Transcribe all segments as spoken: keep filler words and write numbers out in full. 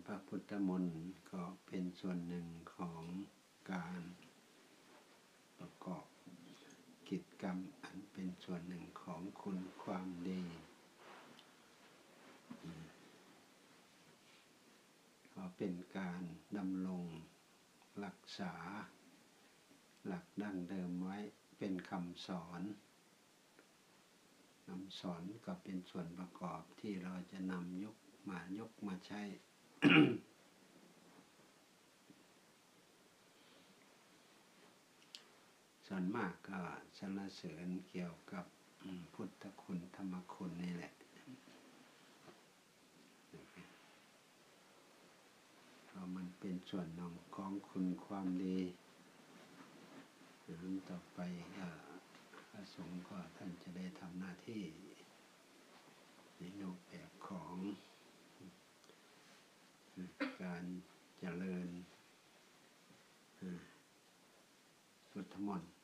พระพุทธมนต์ก็เป็นส่วนหนึ่งของการประกอบกิจกรรมอันเป็นส่วนหนึ่งของคุณความดีก็เป็นการดำรงรักษาหลักดั้งเดิมไว้เป็นคำสอนคำสอนก็เป็นส่วนประกอบที่เราจะนำยกมายกมาใช้ ส่วนมากก็สรรเสริญเกี่ยวกับพุทธคุณธรรมคุณนี่แหละเพราะมันเป็นส่วนหนึ่งของคุณความดีนั้นต่อไปพระสงฆ์ก็ท่านจะได้ทำหน้าที่ในรูปแบบของการเจริญพุทธมนต์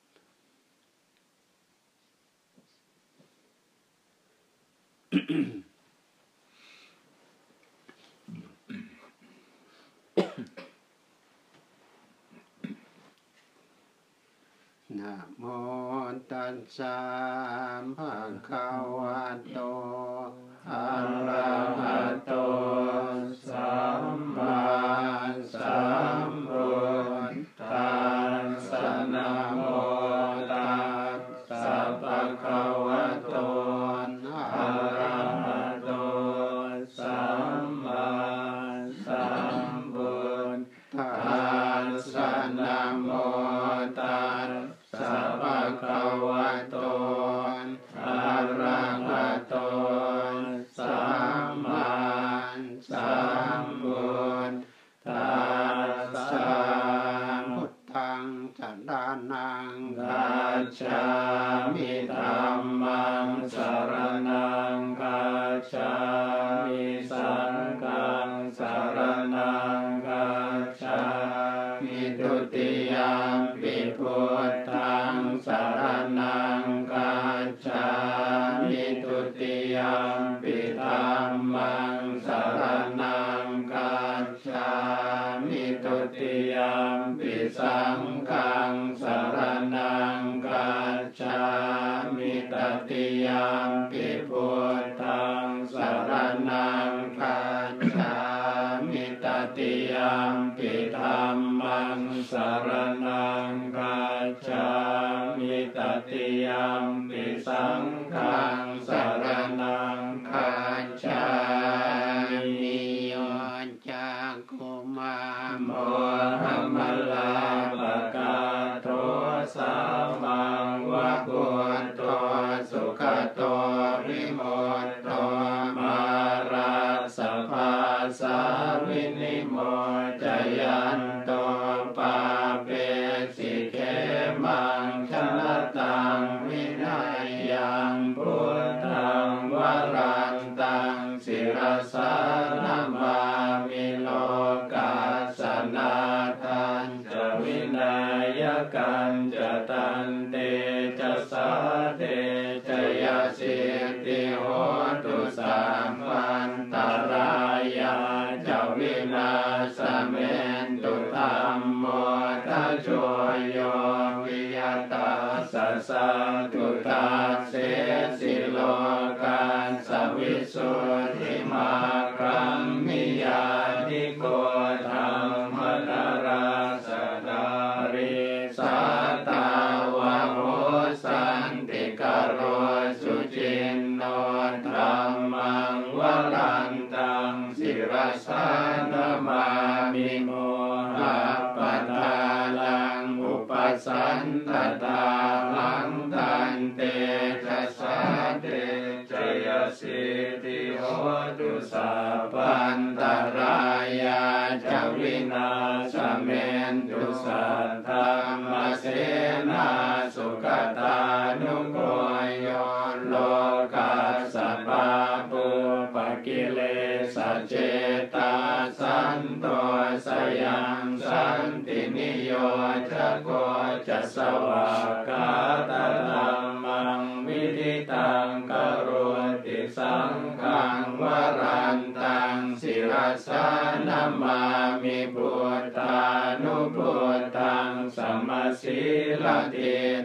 นะโมตัสสะภะคะวะโตอะระหะโตสัมมาสัมพุทธัสสะนะโมตัสสะภะคะวะโตอะระหะโตสัมมาสัมพุทธัสสะนะโมตัสสะภะคะวะโตอะระหะโตสัมมาสัมพุทธัสสะพุทธังสรณังคัจฉามิธัมมังสรณังคัจฉามิสังฆังสรณังคัจฉามิทุติยัมปิพุทธังสรณังคัจฉามิทุติยัมปิธัมมังสรณังคัจฉามิทุติยัมปิสังฆังสรณังคัจฉามิตติยัมปิพุทธังสรณังคัจฉามิตติยัมปิธัมมังสรณังคัจฉามิตติยัมปิสังฆังสรณังคัจฉามิโยจักขุมาโมหัมมลาปะกาโทสามังวะกุตโตสุขโตวิมุตโตมาราสภาสาวินิโมจยันโตปาเปสิเขมังชนะตังวินัยยังพุทธังวรันตังศิรสานามามิโลกาสนาทันจะวินัยกันจะตันเตจะสาเตจะยาสิติโหตุสัมปันตรายาจะวินาสเมนตุธัมโมทัจโชโยวิยตาสัสสะตุตาเสสิโลกาสวิสุทธิมาคัมมิยานิโกธัมมนาราสดาริสาตาวะโหสันติกโรสุจินโนธัมมังวรันตังศิรสานามามิโมหะปัฏฐานังอุปสันตตาลังตันเตจะสาเตจยสิติโหตุสัพพันตรายาจะวินาสเมนตุสัทธามเสนาสุขตานุโกโยโลกัสสะปาปุปกิเลสเจตาสันโตสยังสันตินิโยจะโกจะสวากาตตัมมังวิธิตังกโรติสังฆังวรันตังศิรสานา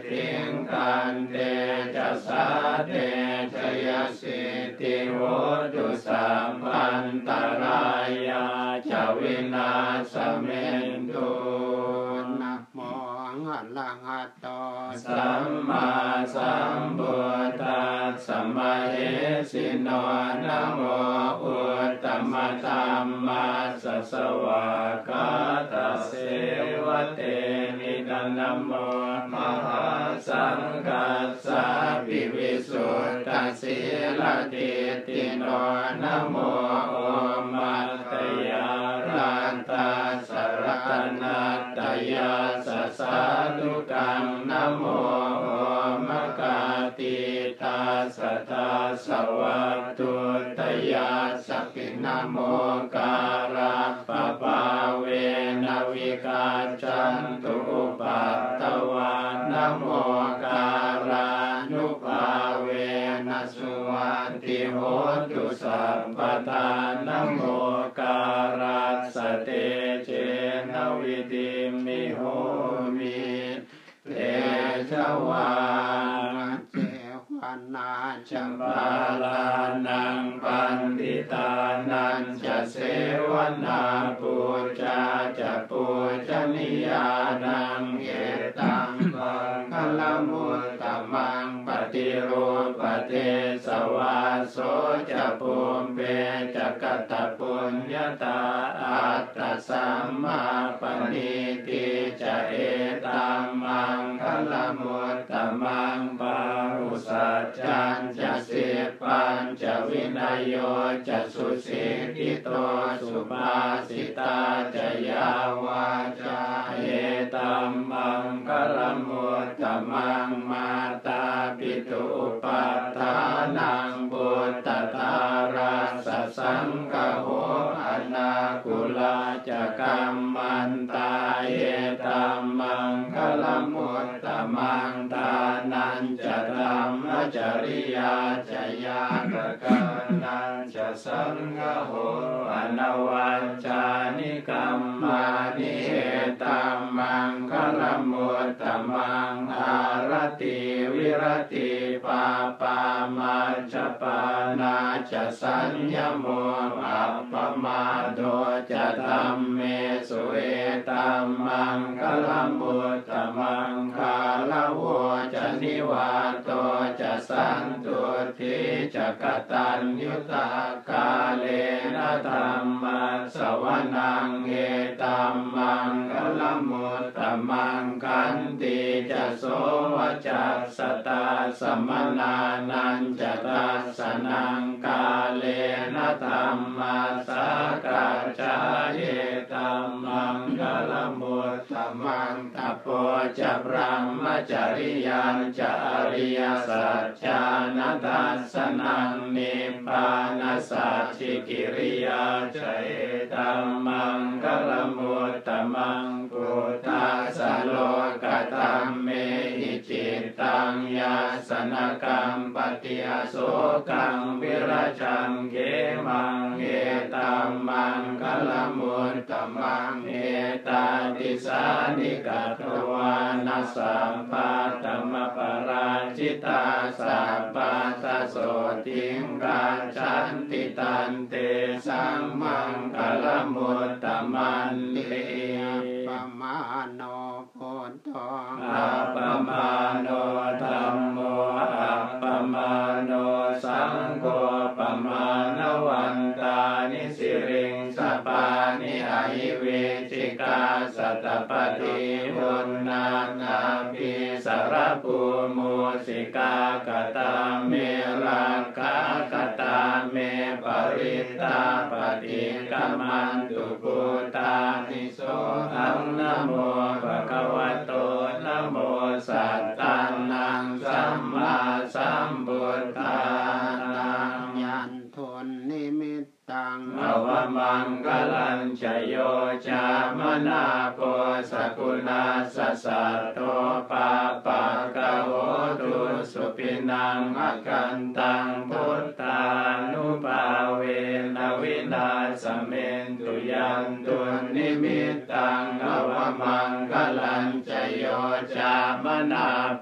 ติงกันเตจะสาเตชยสิทธิโหตุสัมปันตรายาจวินาสเมนตุนะโมอะระหะโตสัมมาสัมพุทธัสสะมะเหสิโนนะโมอุตตมะธัมมัสสะสวากาตัสเสวะเตมินะนะโมมหาสังฆัสสะปิวิสุทธัสสีลติติโนนะโมโอมัตตยารันตัสสะรัตนัตตยาสัสสะทุกังนะโมโอมะกาติตาสัทธาสวัตตุตยาสัพพินะโมการะปะปาเวนวิกาจันตุอุปัตตวานะโมการานุภาเวนะสุวัตติโหตุสัพพทานะโมการัสสะเตเจนะวิติมิโหมิเตชะวาเจวานาจัมปาลานังปันติตานันจะเสวนาปูจาจะปูจนิยานังเอตังปังคลมุตตมังปฏิรูปเทสวาโสจะภูมิเปจะกตปุญญาตาอัตตสัมมาปณิทิจะเอตัมมังคลมุตตมังปารุสัจจันจะสิปัญจะวินัยโยจะสุสิกิโตสุภาสิตาจะยาวาจาเอตัมมังคลมุตตมังมาตาปิตุปัฏฐานังบุตตตาราสสังฆโหอนาคุลาจะกัมมันตาเอตัมมังคลมุตตมังทานันจะธรรมจริยาจะญาตกานันจะสังฆโหอนวัจจานิกัมมานิเอตัมมังคลมุตตมังอารติวิรติปาปามาจปานาจะสัญญโมอัปปมาโดจะธัมเมสุเอตัมมังคลมุตตมังคาลโวจะนิวาโตจะสันตุทิจะกตัญยุตากาเลนะธัมมัสสวนังเอตัมมังคลมุตตมังคันติจะโสวจัสสตาสมนานันจะตัสสนังกาเลนะธัมมัสสกัจจายเอตัมมังคลมุตตมังตโปจะพรหมจริยันจะอริยสัจจานัสสนังนิพพานัสสัจฉิกิริยาจะเอตัมมังคลมุตตมังพุทธัสสะโลกตัมเมหิจิตตังยาสนกัมปฏิอโศกังวิราชังเขมังเอตัมมังคลมุตตมังเอตาติสานิกัตวานัสสัมปัตตมปราชิตาสัพพัสสะโสติงกาชันติตันเตสัมมังคลมุตตมันติปมาโนพุทโธอัปปมาโนธัมโมอัปปมาโนสังโฆปมาณวันตานิสิริงสปานิอหิเวจิกาสัตตปฏิพุนนานาภิสารภูมุสิกากตาเมรังกากตาเมปริตาปฏิกัมมันตุปุตตานิโสอังนะโมภะคะวะโตนะโมสัตตังนังสัมมาสัมพุทธานังยันทุนนิมิตตังอวมังคลัญชโยจามนาโพสกุณาสัสสะโตปาปะกะโหตุสุปินังอกันตังพุทธานุภาเวนะวินาสเมนตุยันตุนิมิตตังอวมังคลัญชโยจามนาโพ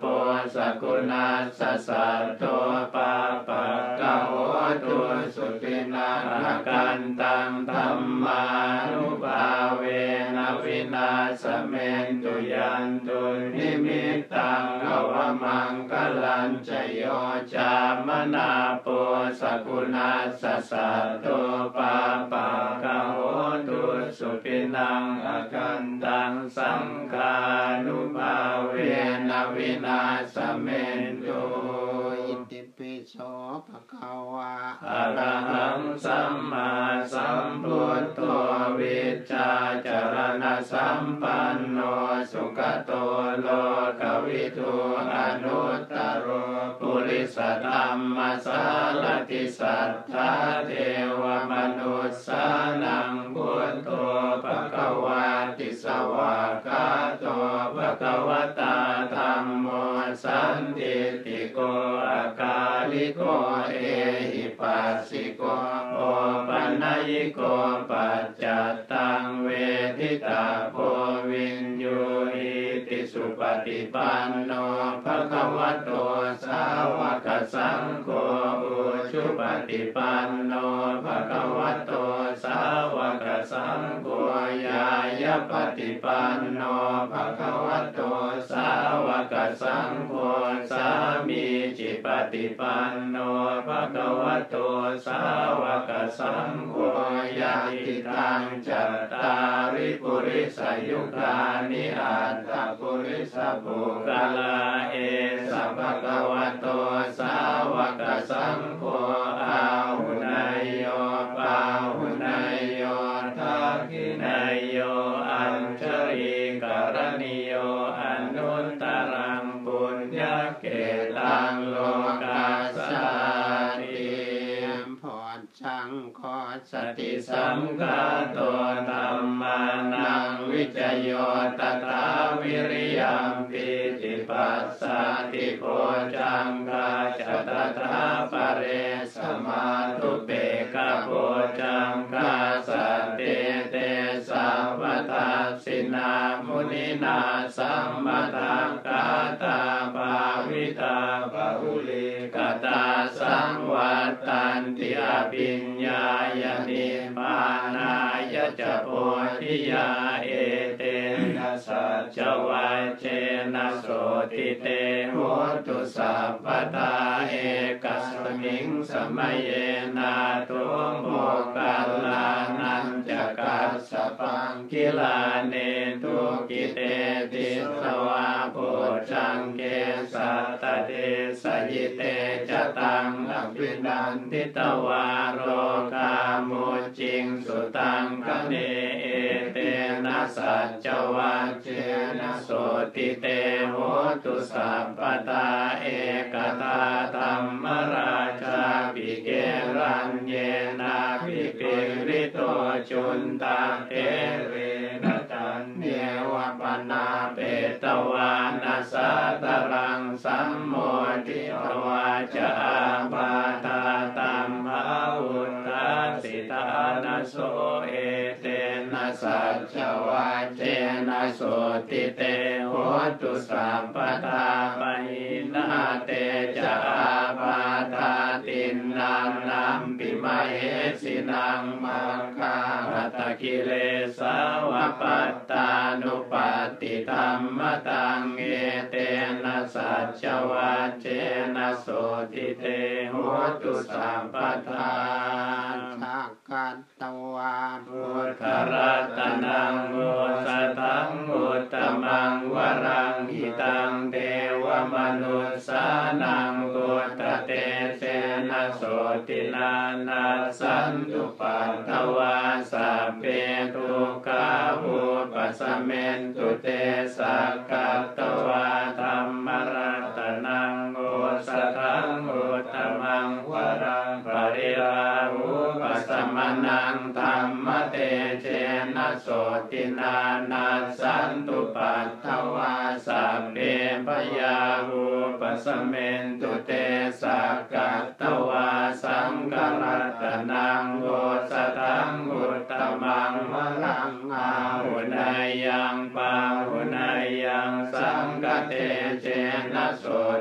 สกุณาสสัตโตปาปะกะโหตุสุปินังกันตังธัมมานุภาเวนะวินาศเมนตุยันตุนิมิตตังอวมังคลัญจโยจามนาโปสกุณาสสัตโตปาปะกะโหตุสุปินังอกันตังสังฆานุภาเวนะวินาศเมนตุอิติปิโสภะคะวะอะระหังสัมมาสัมพุทโธวิชชาจารณะสัมปันโนสุขโตโลกวิทูอนุตตโรปุริสธรรมสารติสัทธาเทวมนุสสานังพุทโธภคะวาติสวากขาโตภคะวตาธัมโมสันติติโกอาคาลิโกเอหิปัสสิโกโอปัญญิโกปัจจัตตังเวทิตาโพวินยูหิติสุปฏิปันโนภะคะวะโตสาวกสังโฆอุชุปฏิปันโนภะคะวะโตสาวกสังโฆญาญาปฏิปันโนภะคะวะโตสาวกสังโฆสามีจิปฏิปันโนภะคะวะโตสาวกสังโฆญาติตังจัตตาริปุริสยุคานิอัตตปุริสบุคลาเอสัพพะคะวะโตสาวกสังโฆอาหุนายโยปาหุนายโยทักขินายโยอัญชริกรณิโยอนุตตรังปุญญเกตังโลกัสสาติพรชังขอสติสัมกาโตธัมมานังวิจโยตถาวิริยัมปิติปัสสติโพจังกาจตถาปเรสมาตุเปกะโพจังกาสัตเตเตสัพพทัสสินามุนินาสัมมาทังกาตาภาวิตาภาหุลิกตาสังวัตตันติอภิญญายนิพพานายะจะโพธิยาเอเตนะสัจจวัจเจนะโสติเตโหตุสัพพตาเอกัสมิงสมัยเยนาตุโมกัลลานันจะกัสสปังกิลาเนตุกิเตติสวาโพจังเกสัตตเตสยิเตจตังอภินันทิตวาโรกามุจิงสุตังคเนเอเตนะสัจจวัจเจนะโสติเตโหตุสัพพตาเอกตาธัมมราชาภิเกรัญเยนาภิปิริโตจุนตาเทเรนะจันเนวปนาเปตวานาสัตรังสัมโมทิตวาจาปาตาตัมภาวุตตาสิตานะโสเอเตนะสัจจวัจเจนะโสติเตโหตุสัพพตาปหินาเตจาปาตาตินนังนัมปิมะเหสินังมังคาหัตถกิเลสาวปัตตานุปัตติธัมมตังเอเตนะสัจจวัจเจนะโสติเตโหตุสัพพทาสักกัตตวาพุทธรัตนังโมสตังอุตตมังวรังหิตังเทวมนุสสานังกุตเตเสนะโสตินานาสันตุปัตตวาสัพเพทุกขาอุปสัมเมนตุเตสักกัตตวาธัมมรัตนังโมสตังอุตตมังวรังปริราหุปสัมมนังธัมมเตเจนะโสตินานาสันตุปัตตวาสัพเพพยาหุปสัมเมนตุเตสักกัตตวาสังฆรัตนังโมสตังอุตตมังวรังอาหุนายยังปาหุนายยังสังฆเตเจนะโส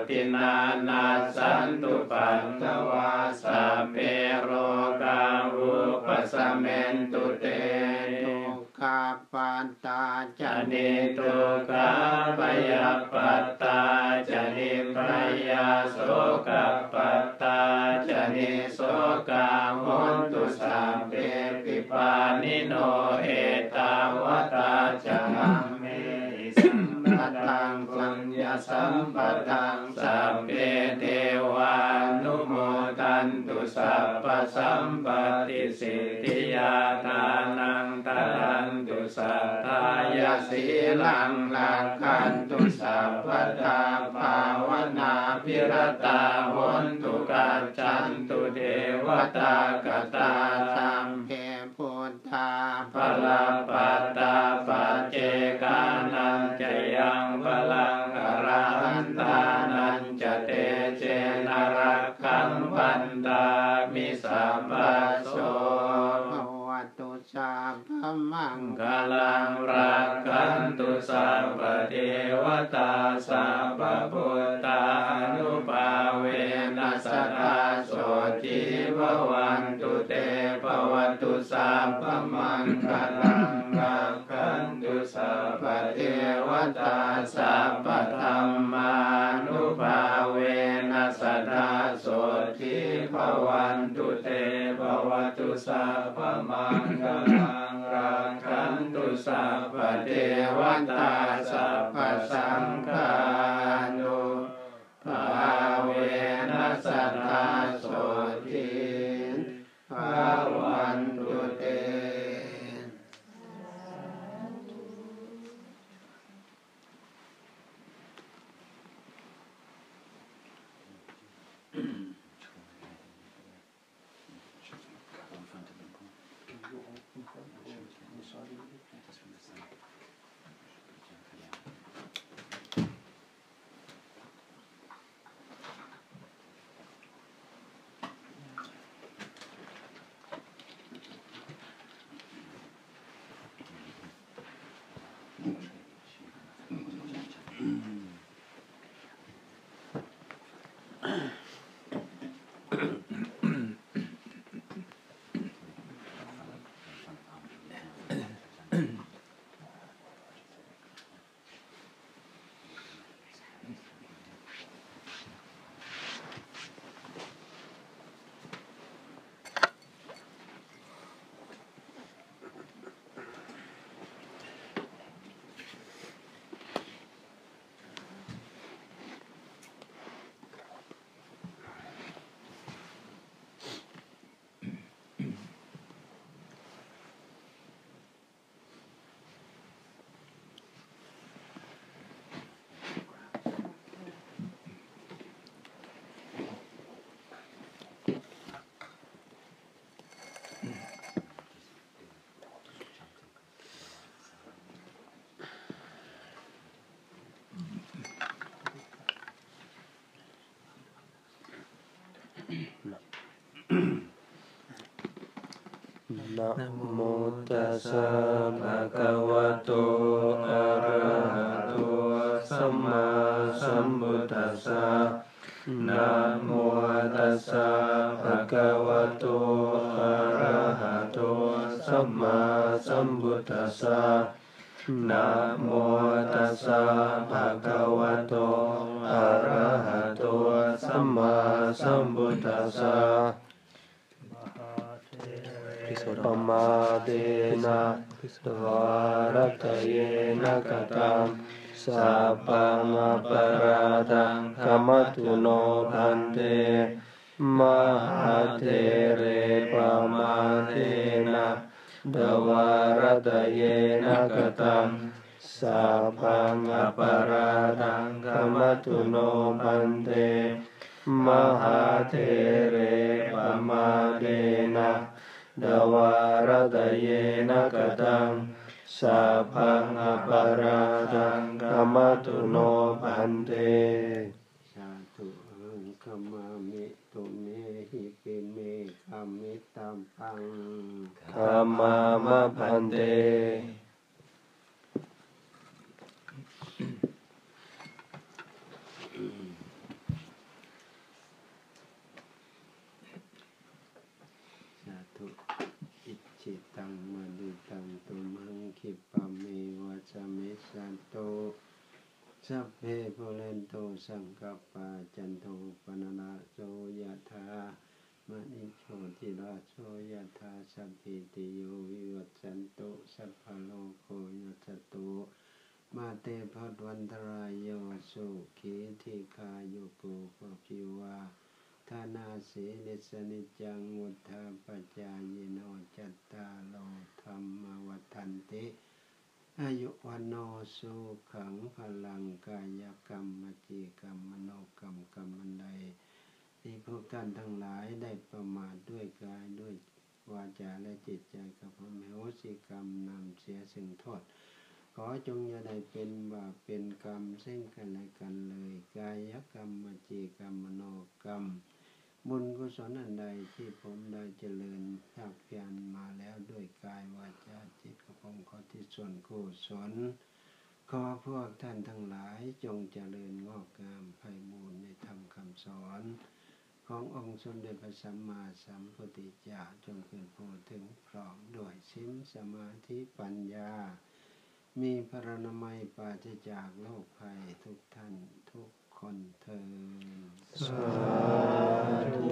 ตินานาสันตุปัตตวาสัพเพโรกาอุปสัมเมนตุเตทุกขปัตตาจนิทุกขปยปัตตาจนิปยาโสกปัตตาจนิโสกาโหนตุสัพเพปิปานิโนเอตาวตาจัมเมสัมปตังปุญญสัมปตังสัพเพเทวานุโมทันตุสัพพสัมปติสิทธิยาทานังทารันตุสัทธายาสีลังลังคันตุสัพพทาภาวนาภิรตาโหนตุกัจจันตุเทวตากตาสัมเพพุทธาภลปัตตาปัจเจกานันจะยังพลังอรหันตานันจะเตเจนรักขังพันตามิสัมปัสโสภวตุสัพพมังคลังรักขันตุสัพพเทวตาสัพพพุทธานุภาเวนัสสทาโสจิภวันตุเตภวตุสัพพมังคลังรักขันตุสัพพเทวตาสัพพธัมมานุภาเวนัสสทาโสจิภวันตุเตภวตุสัพพมังคลังรักขันตุสัพพเทวตาสัพพสังฆานุภาเวนัสสทาโสจิภวันตุเตนะโมตัสสะภะคะวะโตอะระหะโตสัมมาสัมพุทธัสสะนะโมตัสสะภะคะวะโตอะระหะโตสัมมาสัมพุทธัสสะนะโมตัสสะภะคะวะโตอะระหะโตสัมมาสัมพุทธัสสะปมาเดนะวารตเยนะกตังสัพพังอปาราทังขมัตตุโนพันเตมหาเทเรปมาเทนะดวารตเยนะกตังสัพพังอปาราทังขมัตตุโนพันเตมหาเทเรปมาเทนะดวารตเยนะกตังสัพพังอปาราทังกัมมัตตุโนพันเตชาตุหังคัมมามิตุเมหิปิเมคัมมิตัมปังคัมมามะพันเตสัพเพปุเรนโตสังกัปปะจันโทปนราโสยถามณิโชติราโสยถาสัพพิติโยวิวัชชันตุสัพพะโลกโควินัสสตุมาเตภวัตวันตรายโยสุขีทีคาโยโกภพิวาธานาสีนิสนิจังวุฒาปัจจายโนจัตตาโลธรรมวัฏันติอายุวันโนสุขังพลังกายกรรมมจีกรรมมโนกรรมกรรมอันใดที่พวกท่านทั้งหลายได้ประมาทด้วยกายด้วยวาจาและจิตใจกับพระมโหสิกรรมนำเสียสิ่งโทษขอจงอย่าได้เป็นบาปเป็นกรรมซึ่งกันและกันเลยกายกรรมมจีกรรมมโนกรรมบุญกุศลอันใดที่ผมได้เจริญภาคเพียรมาแล้วด้วยกายวาจาจิตของผมขอที่ส่วนกุศลขอพวกท่านทั้งหลายจงเจริญงอกงามไพบูลย์ในธรรมคำสอนขององค์สมเด็จพระสัมมาสัมพุทธเจ้าจงเป็นผู้ถึงพร้อมด้วยศีลสมาธิปัญญามีพระนามัยปราศจากโรคภัยทุกท่านทุกคนเทอญสาธุ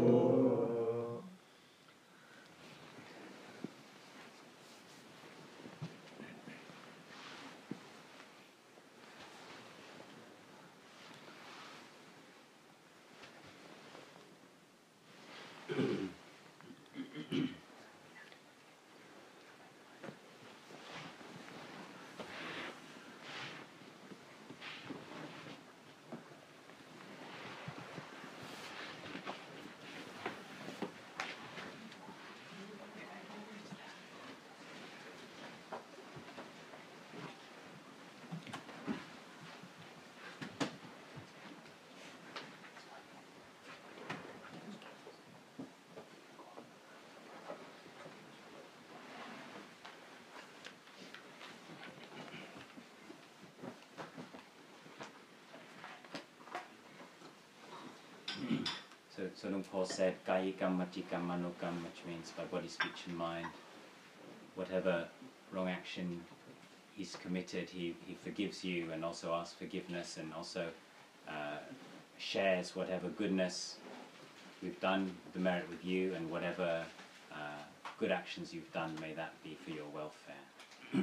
So, so Luang Por said, Kayikam, Machikam, Manokam, which means by body, speech and mind, whatever wrong action he's committed, he, he forgives you and also asks forgiveness and also uh, shares whatever goodness we've done, the merit with you, and whatever uh, good actions you've done, may that be for your welfare. So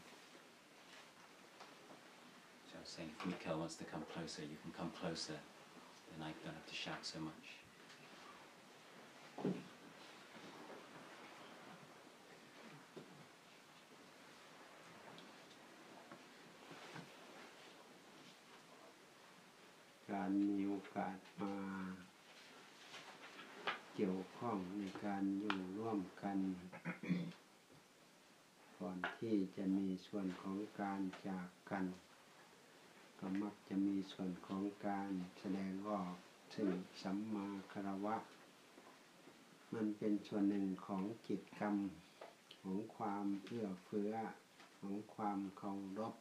I was saying, if Mikhail wants to come closer, you can come closer, then I don't have to shout so much. การมีโอกาสมาเกี่ยวข้องในการอยู่ร่วมกันก่อนที่จะมีส่วนของการจากกันก็มักจะมีส่วนของการแสดงออกซึ่งสัมมาคารวะมันเป็นส่วนหนึ่งของกิจกรรมของความเอื้อเฟื้อของความเคารพ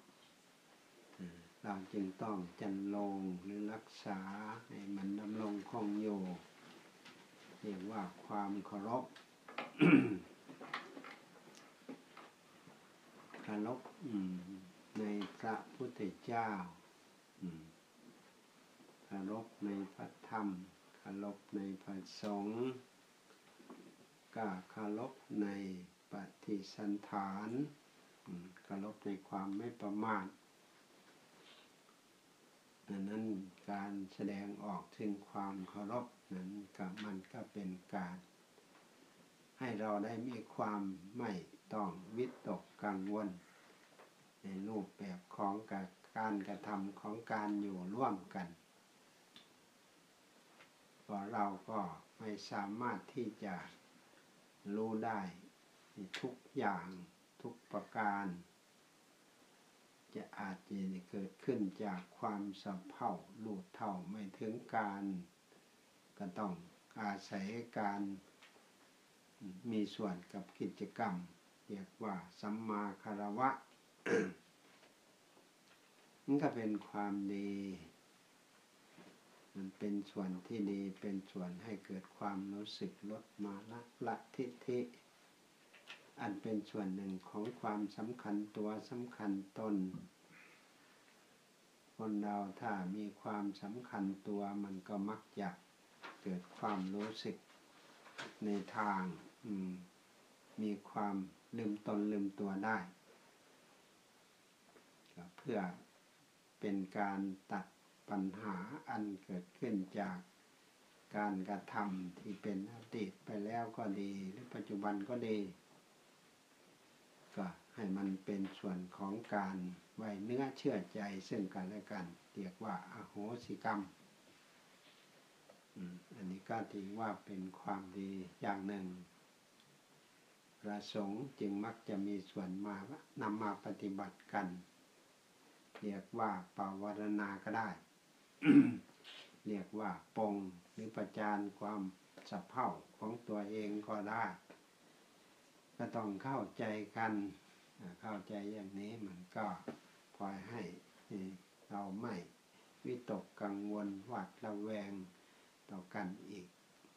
เราจึงต้องจันลงหรือรักษาให้มันดำรงคงอยู่เรียกว่าความเคารพ เคารพในพระพุทธเจ้าเคารพในพระธรรมเคารพในพระสงฆ์ก็เคารพในปฏิสันฐานเคารพในความไม่ประมาทดังนั้นการแสดงออกถึงความเคารพนั้นก็มันก็เป็นการให้เราได้มีความไม่ต้องวิตกกังวลในรูปแบบของการกระทำของการอยู่ร่วมกันเพราะเราก็ไม่สามารถที่จะรู้ได้ทุกอย่างทุกประการจะอาจจะเกิดขึ้นจากความสับเพ่ารู้เท่าไม่ถึงการก็ต้องอาศัยการมีส่วนกับกิจกรรมเรียกว่าสัมมาคารวะ มันก็เป็นความดีมันเป็นส่วนที่ดีเป็นส่วนให้เกิดความรู้สึกลดมานะละทิฏฐิอันเป็นส่วนหนึ่งของความสำคัญตัวสำคัญตนพคนเราถ้ามีความสำคัญตัวมันก็มักจะเกิดความรู้สึกในทางมีความลืมตนลืมตัวได้เพื่อเป็นการตัดปัญหาอันเกิดขึ้นจากการกระทำที่เป็นอดีตไปแล้วก็ดีหรือปัจจุบันก็ดีก็ให้มันเป็นส่วนของการไว้เนื้อเชื่อใจซึ่งกันและกันเรียกว่าอโหสิกรรมอันนี้ก็ถือว่าเป็นความดีอย่างหนึ่งพระสงฆ์จึงมักจะมีส่วนมานำมาปฏิบัติกันเรียกว่าปวารณาก็ได้ เรียกว่าปงหรือประจานความสะเพร่าของตัวเองก็ได้ก็ต้องเข้าใจกันเข้าใจอย่างนี้มันก็พอให้เราไม่วิตกกังวลหวาดระแวงต่อกันอีก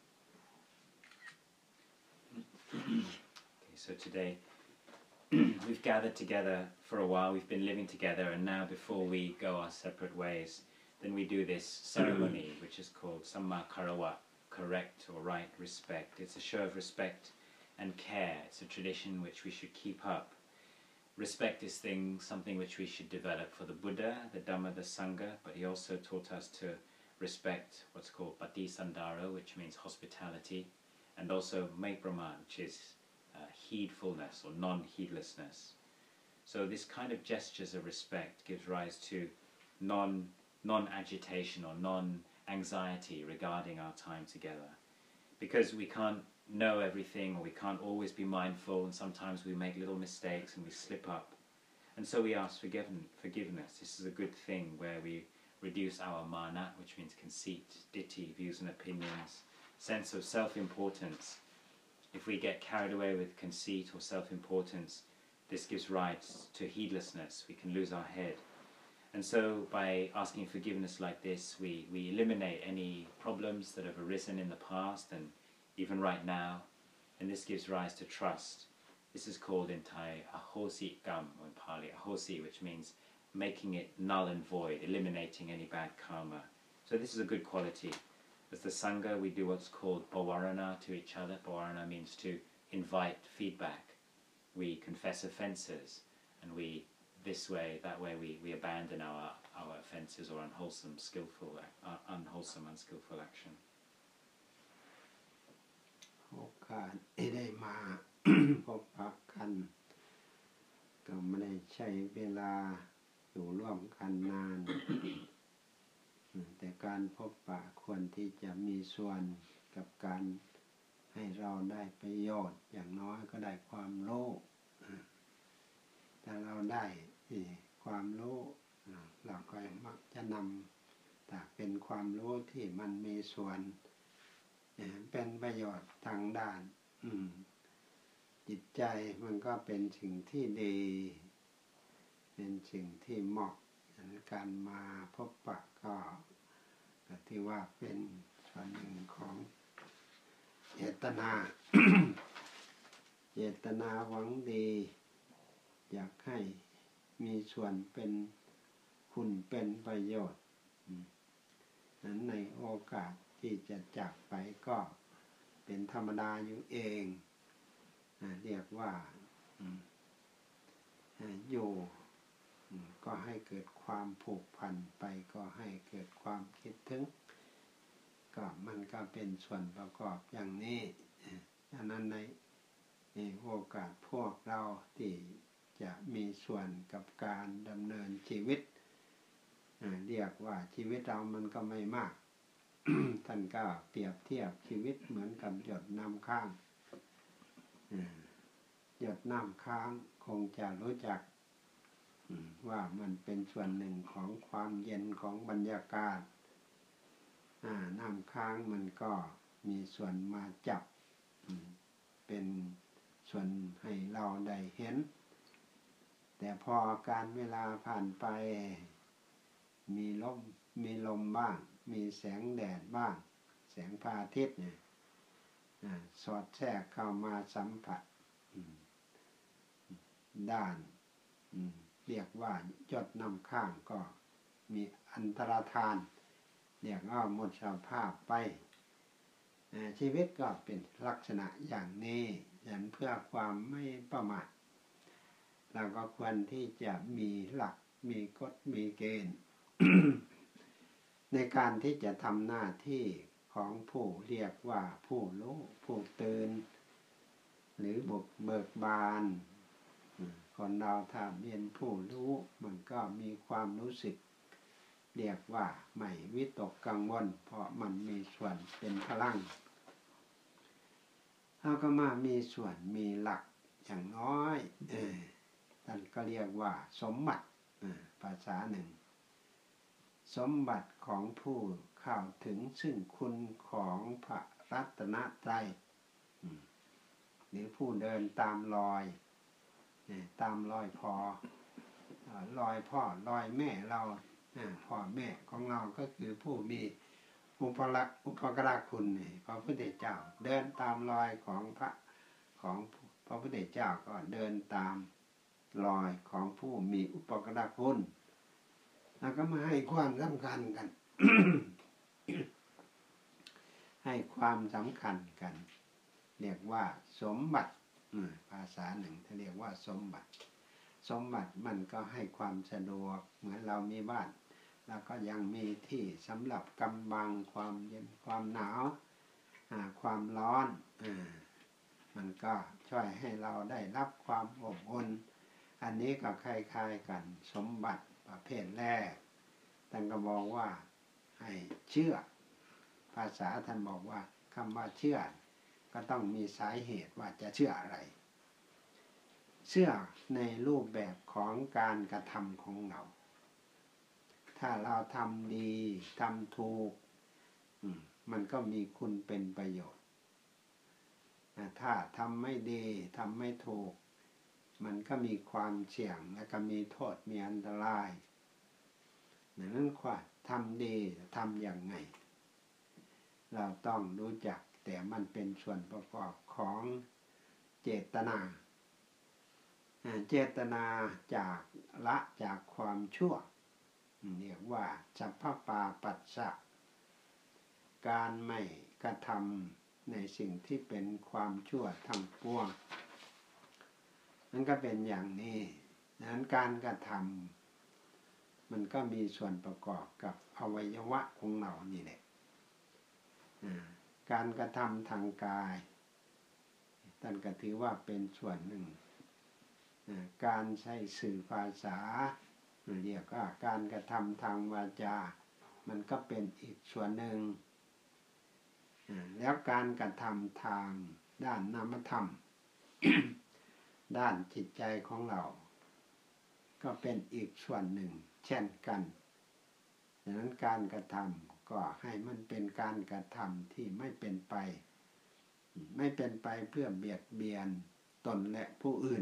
Okay, so today we've gathered together for a while, we've been living together, and now before we go our separate ways, then we do this ceremony which is called Samma Karawa, correct or right respect. It's a show of respect and care. It's a tradition which we should keep up. Respect is thing, something which we should develop for the Buddha, the Dhamma, the Sangha, but he also taught us to respect what's called Patisandara, which means hospitality, and also Maiprama, which is uh, heedfulness or non-heedlessness. So this kind of gestures of respect gives rise to non, non-agitation or non-anxiety regarding our time together. Because we can't know everything, or we can't always be mindful, and sometimes we make little mistakes and we slip up. And so we ask forgiven, forgiveness. This is a good thing where we reduce our mana, which means conceit, ditthi, views and opinions, sense of self-importance. If we get carried away with conceit or self-importance, this gives rise to heedlessness. We can lose our head. And so by asking forgiveness like this, we, we eliminate any problems that have arisen in the past and even right now, and this gives rise to trust. This is called in Thai ahosi gam, or in Pali ahosi, which means making it null and void, eliminating any bad karma. So this is a good quality. As the Sangha, we do what's called pavarana to each other. Pavarana means to invite feedback. We confess offences, and we, this way, that way, we, we abandon our, our offences or unwholesome, skillful, uh, unwholesome, unskillful action. โอกาสได้มา พบปะกันก็ไม่ได้ใช้เวลาอยู่ร่วมกันนาน แต่การพบปะควรที่จะมีส่วนกับการให้เราได้ประโยชน์อย่างน้อยก็ได้ความรู้ถ้าเราได้ความรู้เราก็มักจะนำแต่เป็นความรู้ที่มันมีส่วนเป็นประโยชน์ทางด้านจิตใจมันก็เป็นสิ่งที่ดีเป็นสิ่งที่เหมาะการมาพบปะก็ที่ว่าเป็นส่วนหนึ่งของเจตนา เจตนาหวังดีอยากให้มีส่วนเป็นคุณเป็นประโยชน์นั้นในโอกาสที่จะจากไปก็เป็นธรรมดาอยู่เองเรียกว่าอยู่ก็ให้เกิดความผูกพันไปก็ให้เกิดความคิดถึงก็มันก็เป็นส่วนประกอบอย่างนี้ฉะนั้นในโอกาสพวกเราที่จะมีส่วนกับการดำเนินชีวิตเรียกว่าชีวิตเรามันก็ไม่มาก ท่านก็เปรียบเทียบชีวิตเหมือนกับหยดน้ำค้างหยดน้ำค้างคงจะรู้จักว่ามันเป็นส่วนหนึ่งของความเย็นของบรรยากาศน้ำค้างมันก็มีส่วนมาจับเป็นส่วนให้เราได้เห็นแต่พอการเวลาผ่านไปมีลมมีลมบ้างมีแสงแดดบ้างแสงพระอาทิตย์เนี่ยสอดแทรกเข้ามาสัมผัสด้านเรียกว่าหยดน้ำค้างก็มีอันตรธานเรียกว่าหมดสภาพไปชีวิตก็เป็นลักษณะอย่างนี้อย่างเพื่อความไม่ประมาทเราก็ควรที่จะมีหลักมีกฎมีเกณฑ์ ในการที่จะทำหน้าที่ของผู้เรียกว่าผู้รู้ผู้ตื่นหรือบุกเบิกบานคนเราถ้าเป็นผู้รู้มันก็มีความรู้สึกเรียกว่าไม่วิตกกังวลเพราะมันมีส่วนเป็นพลังเราก็มามีส่วนมีหลักอย่างน้อยเออท่านก็เรียกว่าสมบัติภาษาหนึ่งสมบัติของผู้เข้าถึงซึ่งคุณของพระรัตนตรัยหรือผู้เดินตามรอยตามรอยพ่อรอยพ่อรอยแม่เราพ่อแม่ของเราก็คือผู้มีอุปลักอุปการะคุณพระพุทธเจ้าเดินตามรอยของพระของพระพุทธเจ้าก็เดินตามรอยของผู้มีอุปการะคุณแล้วก็มาให้ความสำคัญกัน ให้ความสำคัญกันเรียกว่าสมบัติภาษาหนึ่งเขาเรียกว่าสมบัติสมบัติมันก็ให้ความสะดวกเหมือนเรามีบ้านแล้วก็ยังมีที่สำหรับกำบังความเย็นความหนาวความร้อนมันก็ช่วยให้เราได้รับความอบอุ่นอันนี้ก็คล้ายๆกันสมบัติประเภทแรกท่านก็บอกว่าให้เชื่อภาษาท่านบอกว่าคำว่าเชื่อก็ต้องมีสาเหตุว่าจะเชื่ออะไรเชื่อในรูปแบบของการกระทำของเราถ้าเราทำดีทำถูกมันก็มีคุณเป็นประโยชน์ถ้าทำไม่ดีทำไม่ถูกมันก็มีความเสี่ยงและก็มีโทษมีอันตรายดังนั้นว่าทำดีทำอย่างไงเราต้องรู้จักแต่มันเป็นส่วนประกอบของเจตนาเจตนาจากละจากความชั่วเรียกว่าสัพพปาปัสสะการไม่กระทำในสิ่งที่เป็นความชั่วทั้งปวงนั่นก็เป็นอย่างนี้ดังนั้นการกระทำมันก็มีส่วนประกอบกับอวัยวะของเรานี่แหละการกระทำทางกายท่านก็ถือว่าเป็นส่วนหนึ่งการใช้สื่อภาษาเรียกว่าการกระทำทางวาจามันก็เป็นอีกส่วนหนึ่งแล้วการกระทำทางด้านนามธรรม ด้านจิตใจของเราก็เป็นอีกส่วนหนึ่งเช่นกันดังนั้นการกระทำก็ให้มันเป็นการกระทำที่ไม่เป็นไปไม่เป็นไปเพื่อเบียดเบียนตนและผู้อื่น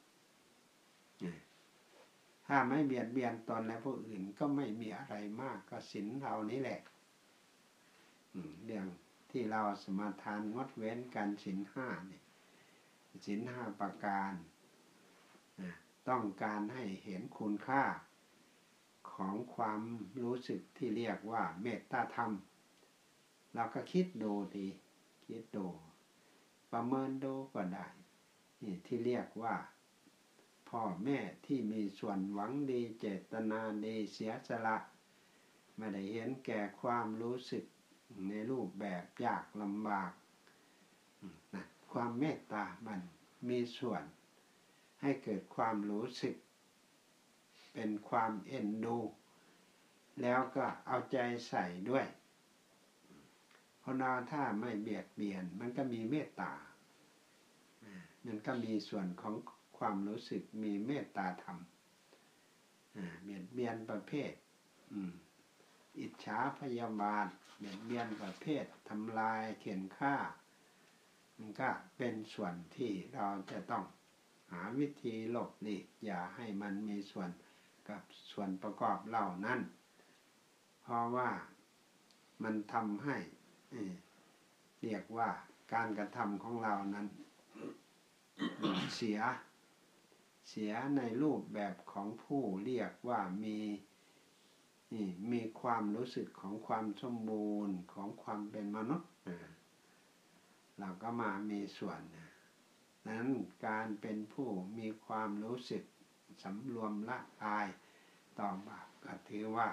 ถ้าไม่เบียดเบียนตนและผู้อื่นก็ไม่มีอะไรมากก็ศีลเรานี้แหละเรื่องที่เราสมาทานงดเว้นกันศีลห้านี่ศีลห้าประการต้องการให้เห็นคุณค่าของความรู้สึกที่เรียกว่าเมตตาธรรมเราก็คิดดูดีคิดดูประเมินดูก็ได้นี่ที่เรียกว่าพ่อแม่ที่มีส่วนหวังดีเจตนาดีเสียสละไม่ได้เห็นแก่ความรู้สึกในรูปแบบยากลำบากนะความเมตตามันมีส่วนให้เกิดความรู้สึกเป็นความเอ็นดูแล้วก็เอาใจใส่ด้วยคนเราถ้าไม่เบียดเบียนมันก็มีเมตตามันก็มีส่วนของความรู้สึกมีเมตตาธรรมเบียดเบียนประเภทอิจฉาพยาบาทเบียดเบียนประเภททำลายเข็นฆ่ามันก็เป็นส่วนที่เราจะต้องหาวิธีหลบหลีกอย่าให้มันมีส่วนกับส่วนประกอบเหล่านั้นเพราะว่ามันทำให้เรียกว่าการกระทำของเรานั้นเสียเสียในรูปแบบของผู้เรียกว่ามีนี่มีความรู้สึกของความสมบูรณ์ของความเป็นมนุษย์เราก็มามีส่วนนั้นการเป็นผู้มีความรู้สึกสำรวมละอายต่อบาปก็ถือว่า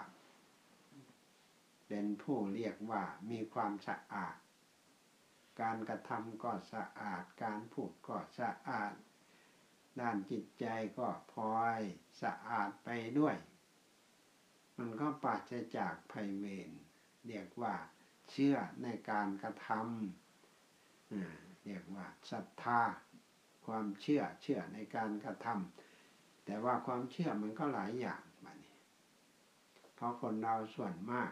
เป็นผู้เรียกว่ามีความสะอาดการกระทำก็สะอาดการพูดก็สะอาดด้านจิตใจก็พลอยสะอาดไปด้วยมันก็ปราศจากภัยเวรเรียกว่าเชื่อในการกระทำเรียกว่าศรัทธาความเชื่อเชื่อในการกระทำแต่ว่าความเชื่อมันก็หลายอย่างแบบนี้เพราะคนเราส่วนมาก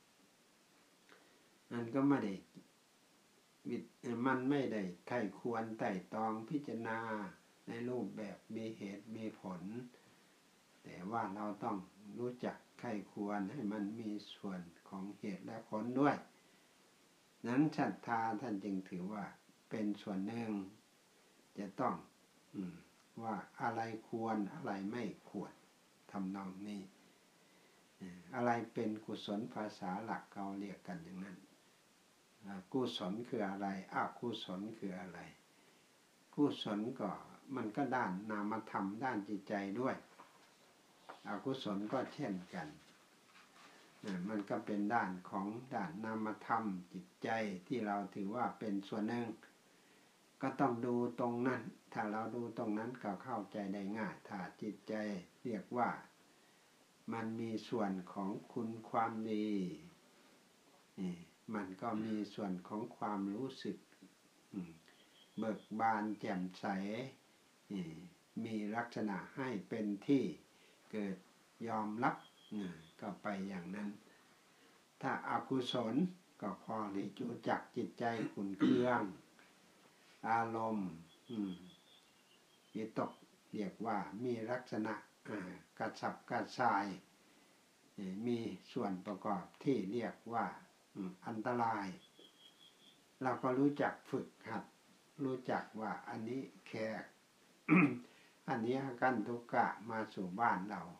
มันก็ไม่ได้มันไม่ได้ไข้ควรไต่ตองพิจารณาในรูปแบบมีเหตุมีผลแต่ว่าเราต้องรู้จักไข้ควรให้มันมีส่วนของเหตุและผลด้วยนั้นศรัทธาท่านจึงถือว่าเป็นส่วนหนึ่งจะต้องอืมว่าอะไรควรอะไรไม่ควรทำนองนี้อะไรเป็นกุศลภาษาหลักเขาเรียกกันอย่างนั้นกุศลคืออะไรอกุศลคืออะไรกุศลก็มันก็ด้านนามธรรมด้านจิตใจด้วยอกุศลก็เช่นกันมันก็เป็นด้านของด้านนามธรรมจิตใจที่เราถือว่าเป็นส่วนหนึ่งก็ต้องดูตรงนั้นถ้าเราดูตรงนั้นก็เข้าใจได้ง่ายถ้าจิตใจเรียกว่ามันมีส่วนของคุณความดีนี่มันก็มีส่วนของความรู้สึกเบิกบานแจ่มใสมีลักษณะให้เป็นที่เกิดยอมรับก็ไปอย่างนั้นถ้าอกุศลก็พอที่จูจักจิตใจขุ่นเคืองอารมณ์วิตกเรียกว่ามีลักษณะกระสับกระส่ายมีส่วนประกอบที่เรียกว่าอันตรายเราก็รู้จักฝึกหัดรู้จักว่าอันนี้แขก อันนี้กันทุกกะมาสู่บ้านเรา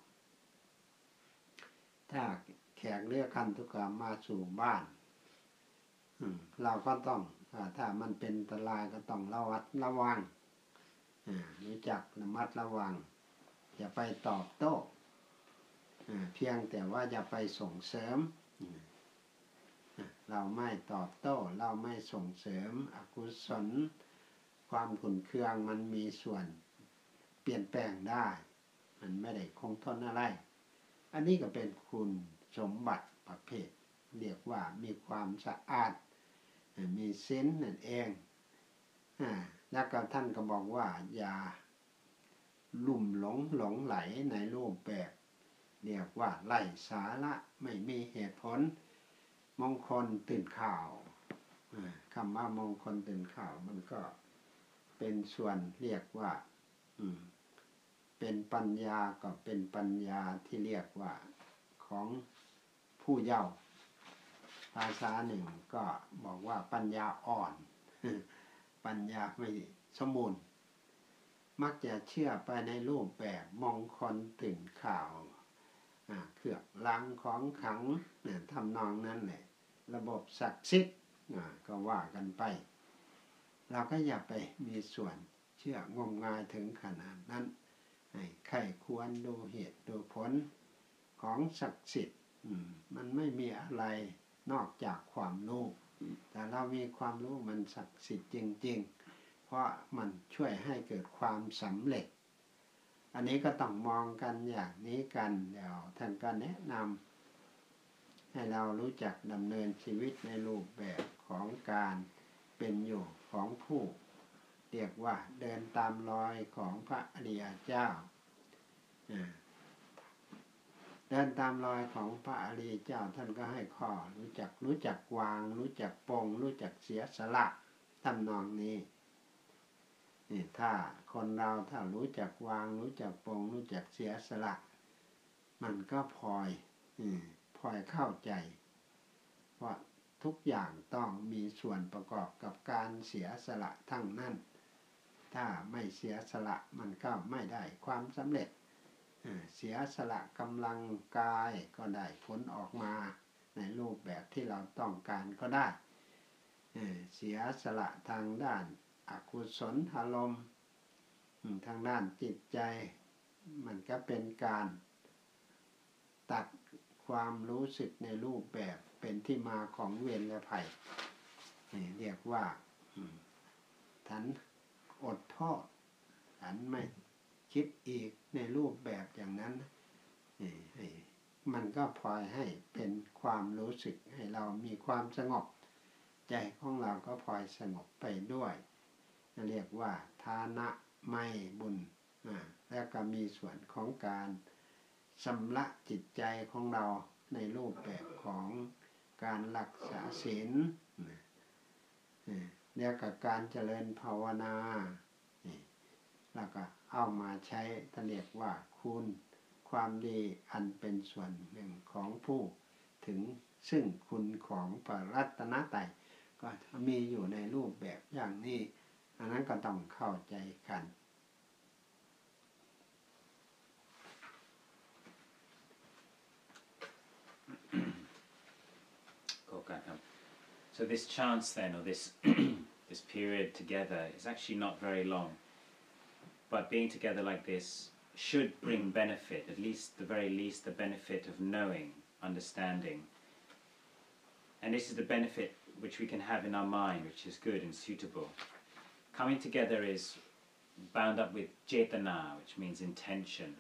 ถ้าแขกเรียกกันทุกกะมาสู่บ้านเราก็ต้องถ้ามันเป็นอันตรายก็ต้องระวัดระวังรู้จักระมัดระวังอย่าไปตอบโต้เพียงแต่ว่าอย่าไปส่งเสริมเราไม่ตอบโต้เราไม่ส่งเสริมอกุศลความขุ่นเคืองมันมีส่วนเปลี่ยนแปลงได้มันไม่ได้คงทนอะไรอันนี้ก็เป็นคุณสมบัติประเภทเรียกว่ามีความสะอาดมีเซนส์นั่นเองแล้วก็ท่านก็บอกว่าอย่าลุ่มหลงหลงไหลในรูปแบบเรียกว่าไร้สาระไม่มีเหตุผลมงคลตื่นข่าวคำว่ามงคลตื่นข่าวมันก็เป็นส่วนเรียกว่าเป็นปัญญาก็เป็นปัญญาที่เรียกว่าของผู้เยาว์ภาษาหนึ่งก็บอกว่าปัญญาอ่อนปัญญาไม่สมบูรณ์มักจะเชื่อไปในรูปแบบมงคลตื่นข่าวเครื่องรางของขลังทำนองนั้นแหละระบบศักดิ์สิทธิ์ก็ว่ากันไปเราก็อย่าไปมีส่วนเชื่องมงายถึงขนาดนั้นให้ใครควรดูเหตุดูผลของศักดิ์สิทธิ์มันไม่มีอะไรนอกจากความรู้แต่เรามีความรู้มันศักดิ์สิทธิ์จริงๆเพราะมันช่วยให้เกิดความสำเร็จอันนี้ก็ต้องมองกันอย่างนี้กันเดี๋ยวท่านก็แนะนำให้เรารู้จักดำเนินชีวิตในรูปแบบของการเป็นอยู่ของผู้เรียกว่าเดินตามรอยของพระอริยเจ้าเดินตามรอยของพระอริยเจ้าท่านก็ให้ข้อรู้จักรู้จักวางรู้จักปรงรู้จักเสียสละทำนองนี้นี่ถ้าคนเราถ้ารู้จักวางรู้จักปรงรู้จักเสียสละมันก็พลอยพลอยเข้าใจเพราะทุกอย่างต้องมีส่วนประกอบกับการเสียสละทั้งนั้นถ้าไม่เสียสละมันก็ไม่ได้ความสำเร็จเสียสละกำลังกายก็ได้ผลออกมาในรูปแบบที่เราต้องการก็ได้เสียสละทางด้านอกุศลอารมณ์ทางด้านจิตใจมันก็เป็นการตัดความรู้สึกในรูปแบบเป็นที่มาของเวรและภัยนี่เรียกว่าฉันอดทอดฉันไม่คิดอีกในรูปแบบอย่างนั้นนี่มันก็พลอยให้เป็นความรู้สึกให้เรามีความสงบใจของเราก็พลอยสงบไปด้วยเรียกว่าทานะไม่บุญแล้วก็มีส่วนของการชำระจิตใจของเราในรูปแบบของการรักษาศีลเรียกกับการเจริญภาวนาแล้วก็เอามาใช้เรียกว่าคุณความดีอันเป็นส่วนหนึ่งของผู้ถึงซึ่งคุณของพระรัตนตรัยก็มีอยู่ในรูปแบบอย่างนี้อันนั้นก็ต้องเข้าใจกัน So this chance then, or this this period together, is actually not very long. But being together like this should bring benefit, at least the very least the benefit of knowing, understanding. And this is the benefit which we can have in our mind, which is good and suitable. Coming together is bound up with jetana, which means intention.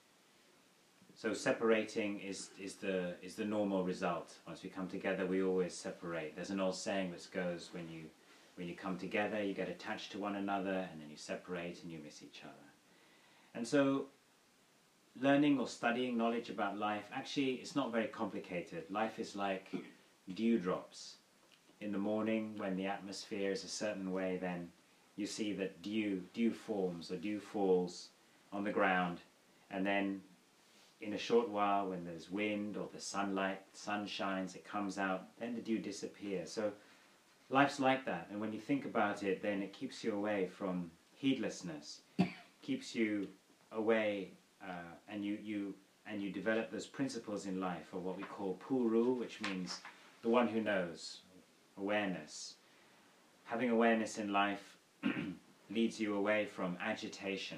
So separating is, is, the, is the normal result. Once we come together, we always separate. There's an old saying which goes, when you, when you come together, you get attached to one another, and then you separate and you miss each other. And so learning or studying knowledge about life, actually, it's not very complicated. Life is like dewdrops. In the morning, when the atmosphere is a certain way, then you see that dew, dew forms or dew falls on the ground, and then in a short while, when there's wind or the sunlight, sun shines, it comes out, then the dew disappears. So life's like that, and when you think about it, then it keeps you away from heedlessness, keeps you away, uh, and you, you and you develop those principles in life, or what we call puru, which means the one who knows, awareness. Having awareness in life leads you away from agitation.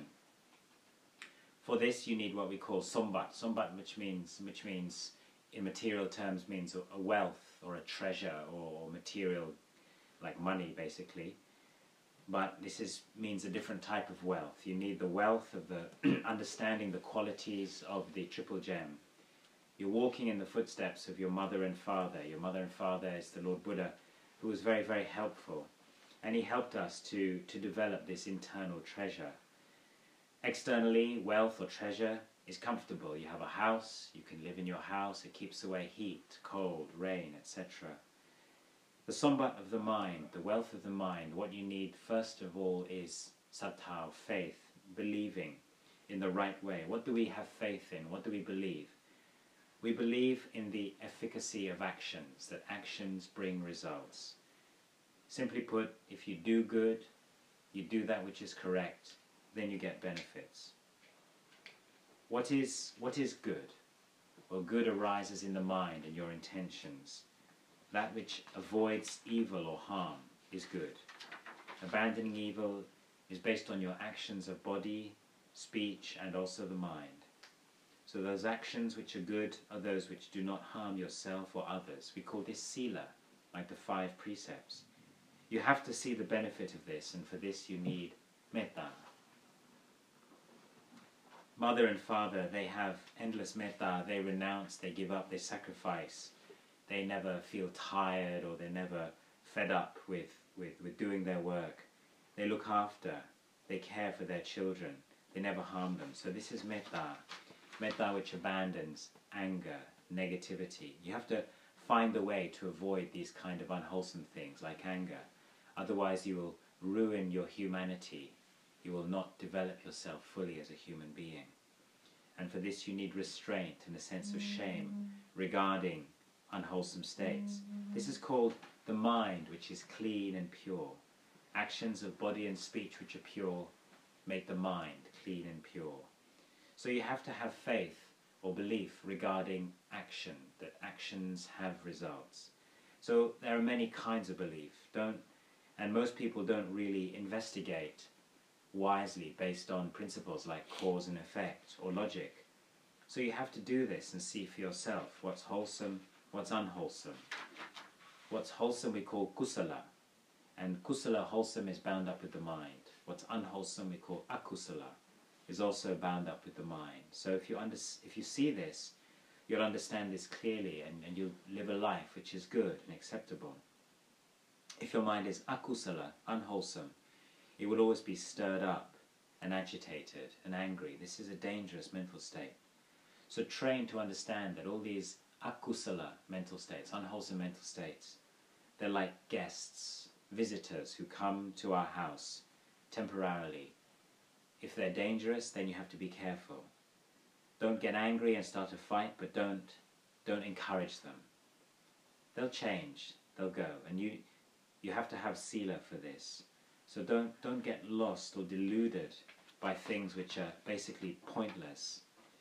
For this, you need what we call sombat. Sombat, which means, which means, in material terms, means a wealth or a treasure or material, like money, basically. But this is means a different type of wealth. You need the wealth of the understanding the qualities of the triple gem. You're walking in the footsteps of your mother and father. Your mother and father is the Lord Buddha, who was very, very helpful. And he helped us to, to develop this internal treasure. Externally, wealth or treasure is comfortable. You have a house, you can live in your house, it keeps away heat, cold, rain, et cetera. The sombat of the mind, the wealth of the mind, what you need first of all is sattha, faith, believing in the right way. What do we have faith in? What do we believe? We believe in the efficacy of actions, that actions bring results. Simply put, if you do good, you do that which is correct, then you get benefits. What is, what is good? Well, good arises in the mind and your intentions. That which avoids evil or harm is good. Abandoning evil is based on your actions of body, speech, and also the mind. So those actions which are good are those which do not harm yourself or others. We call this sila, like the five precepts. You have to see the benefit of this, and for this you need metta. Mother and father, they have endless metta, they renounce, they give up, they sacrifice. They never feel tired or they're never fed up with, with, with doing their work. They look after, they care for their children, they never harm them. So this is metta, metta which abandons anger, negativity. You have to find a way to avoid these kind of unwholesome things like anger. Otherwise you will ruin your humanity. You will not develop yourself fully as a human being. And for this you need restraint and a sense of shame regarding unwholesome states. This is called the mind, which is clean and pure. Actions of body and speech which are pure make the mind clean and pure. So you have to have faith or belief regarding action, that actions have results. So there are many kinds of belief. Don't, and most people don't really investigate wisely based on principles like cause and effect or logic. So you have to do this and see for yourself what's wholesome, what's unwholesome. What's wholesome we call kusala, and kusala, wholesome, is bound up with the mind. What's unwholesome we call akusala, is also bound up with the mind. So if you under, if you see this, you'll understand this clearly, and, and you'll live a life which is good and acceptable. If your mind is akusala, unwholesome, it will always be stirred up and agitated and angry. This is a dangerous mental state. So train to understand that all these akusala mental states, unwholesome mental states, they're like guests, visitors who come to our house temporarily. If they're dangerous, then you have to be careful. Don't get angry and start a fight, but don't don't encourage them. They'll change, they'll go, and you you have to have sila for this. So don't don't get lost or deluded by things which are basically pointless.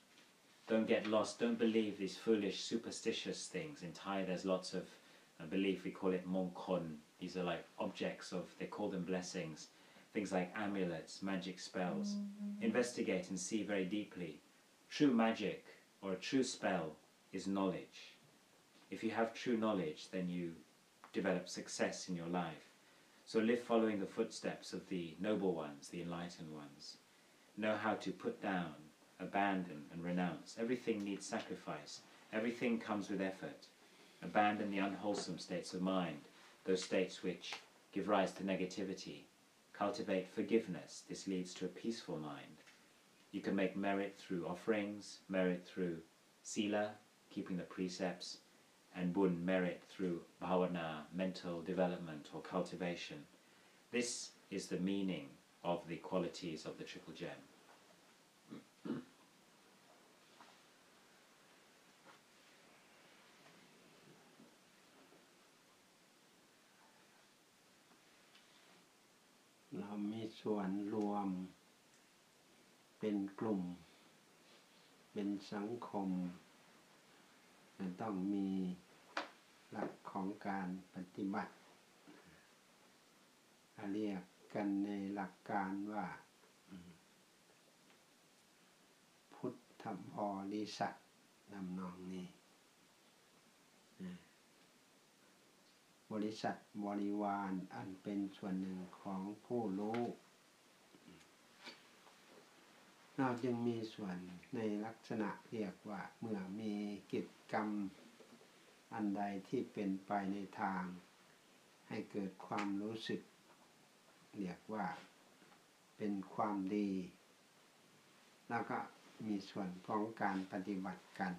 Don't get lost, don't believe these foolish superstitious things. In Thai there's lots of uh, belief, we call it mongkon. These are like objects of, they call them blessings. Things like amulets, magic spells. Mm-hmm. Investigate and see very deeply. True magic or a true spell is knowledge. If you have true knowledge, then you develop success in your life. So live following the footsteps of the noble ones, the enlightened ones. Know how to put down, abandon and renounce. Everything needs sacrifice. Everything comes with effort. Abandon the unwholesome states of mind, those states which give rise to negativity. Cultivate forgiveness. This leads to a peaceful mind. You can make merit through offerings, merit through sila, keeping the precepts, and bun, merit through bhavana, mental development or cultivation. This is the meaning of the qualities of the Triple Gem. เรามีส่วนรวมเป็นกลุ่มเป็นสังคมต้องมีหลักของการปฏิบัติเรียกกันในหลักการว่าพุทธบริษัทนำนองนี้บริษัทบริวารอันเป็นส่วนหนึ่งของผู้รู้เราจึงมีส่วนในลักษณะเรียกว่าเมื่อมีกิจกรรมอันใดที่เป็นไปในทางให้เกิดความรู้สึกเรียกว่าเป็นความดีแล้วก็มีส่วนของการปฏิบัติกัน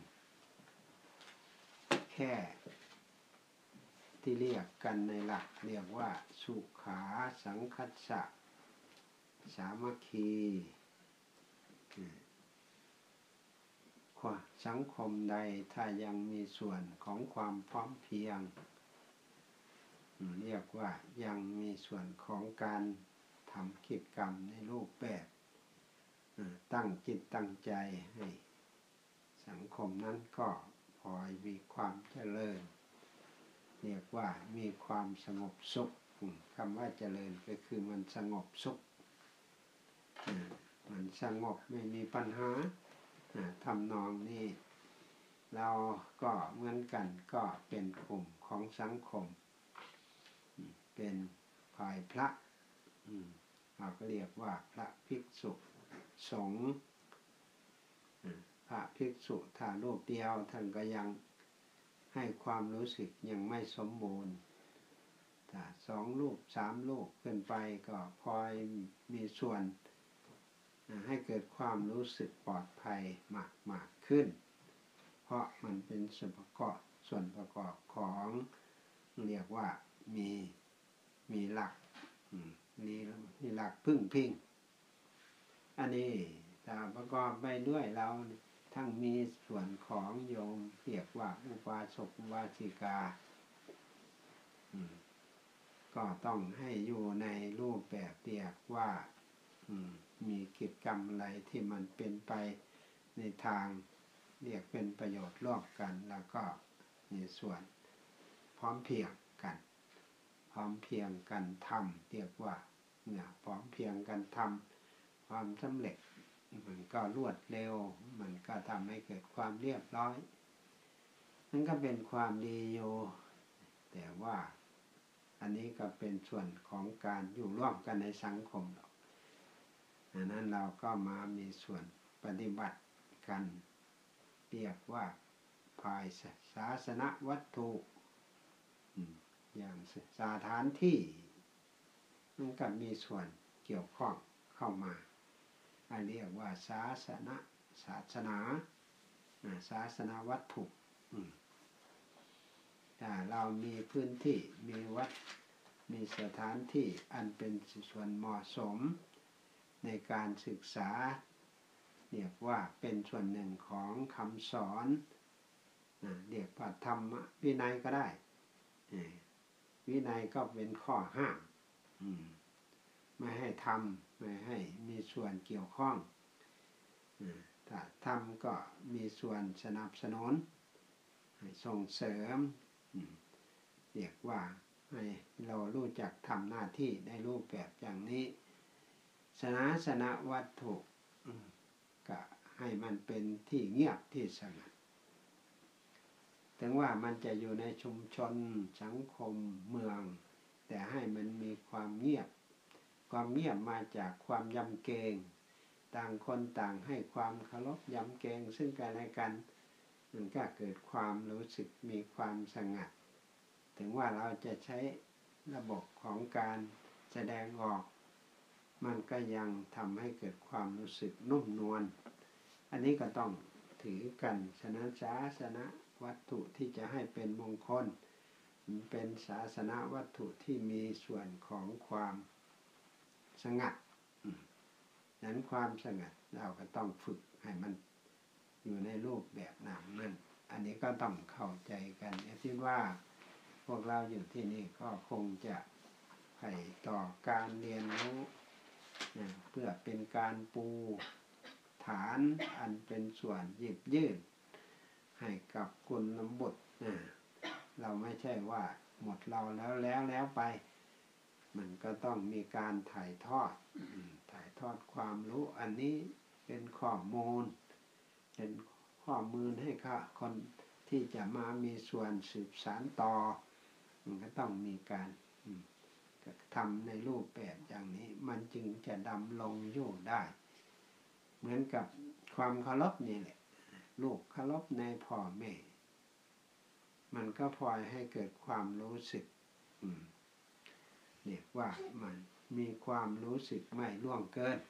แค่ที่เรียกกันในหลักเรียกว่าสุขาสังคัสสะสามัคคีสังคมใดถ้ายังมีส่วนของความพร้อมเพรียงเรียกว่ายังมีส่วนของการทำกิจกรรมในรูปแบบตั้งจิตตั้งใจให้สังคมนั้นก็พลอยมีความเจริญเรียกว่ามีความสงบสุขคำว่าเจริญก็คือมันสงบสุขมันสงบไม่มีปัญหาทำนองนี้เราก็เหมือนกันก็เป็นกลุ่มของสังคมเป็นฝ่ายพระเราก็เรียกว่าพระภิกษุสงฆ์พระภิกษุถ้ารูปเดียวท่านก็ยังให้ความรู้สึกยังไม่สมบูรณ์ถ้าสองรูปสามรูปขึ้นไปก็พลอยมีส่วนให้เกิดความรู้สึกปลอดภัยมากมากขึ้นเพราะมันเป็นส่วนประกอบส่วนประกอบของเรียกว่ามีมีหลักมีมีหลักพึ่งพิงอันนี้ถ้าประกอบไปด้วยเราทั้งมีส่วนของโยมเรียกว่าอุบาสกอุบาสิกาก็ต้องให้อยู่ในรูปแบบเรียกว่ามีกิจกรรมอะไรที่มันเป็นไปในทางเรียกเป็นประโยชน์ร่วมกันแล้วก็มีส่วนพร้อมเพรียงกันพร้อมเพรียงกันทำเรียกว่าเนี่ยพร้อมเพรียงกันทำความสำเร็จมันก็รวดเร็วมันก็ทำให้เกิดความเรียบร้อยนั่นก็เป็นความดีอยู่แต่ว่าอันนี้ก็เป็นส่วนของการอยู่ร่วมกันในสังคมดังนั้นเราก็มามีส่วนปฏิบัติกันเรียกว่าภายศาสนวัตถุอย่างสถานที่มันก็มีส่วนเกี่ยวข้องเข้ามาอันเรียกว่าศาสนาศาสนาศาสนาวัตถุถ้าเรามีพื้นที่มีวัดมีสถานที่อันเป็นส่วนเหมาะสมในการศึกษาเรียกว่าเป็นส่วนหนึ่งของคำสอนเรียกว่าธรรมวินัยก็ได้วินัยก็เป็นข้อห้ามไม่ให้ทำไม่ให้มีส่วนเกี่ยวข้องถ้าทำก็มีส่วนสนับสนุนให้ส่งเสริมเรียกว่าให้เรารู้จักทำหน้าที่ในรูปแบบอย่างนี้ศาสนวัตถุก็ให้มันเป็นที่เงียบที่สงบถึงว่ามันจะอยู่ในชุมชนสังคมเมืองแต่ให้มันมีความเงียบความเงียบมาจากความยำเกรงต่างคนต่างให้ความเคารพยำเกรงซึ่งกันและกันมันก็เกิดความรู้สึกมีความสงัดถึงว่าเราจะใช้ระบบของการแสดงออกมันก็ยังทำให้เกิดความรู้สึกนุ่มนวลอันนี้ก็ต้องถือกันฉะนั้นศาสนวัตถุที่จะให้เป็นมงคลเป็นศาสนวัตถุที่มีส่วนของความสงัดนั้นความสงัดเราก็ต้องฝึกให้มันอยู่ในรูปแบบนั้นนั่นอันนี้ก็ต้องเข้าใจกันคิดว่าพวกเราอยู่ที่นี่ก็คงจะให้ต่อการเรียนรู้เพื่อเป็นการปูฐานอันเป็นส่วนหยิบยื่นให้กับกุลบุตรเราไม่ใช่ว่าหมดเราแล้วแล้วแล้วไปมันก็ต้องมีการถ่ายทอดถ่ายทอดความรู้อันนี้เป็นข้อมูลเป็นข้อมูลให้ค่ะคนที่จะมามีส่วนสืบสานต่อมันก็ต้องมีการทำในรูปแบบอย่างนี้มันจึงจะดำรงอยู่ได้เหมือนกับความเคารพนี่แหละลูกเคารพในพ่อแม่มันก็พลอยให้เกิดความรู้สึกเรียกว่ามันมีความรู้สึกไม่ล่วงเกิน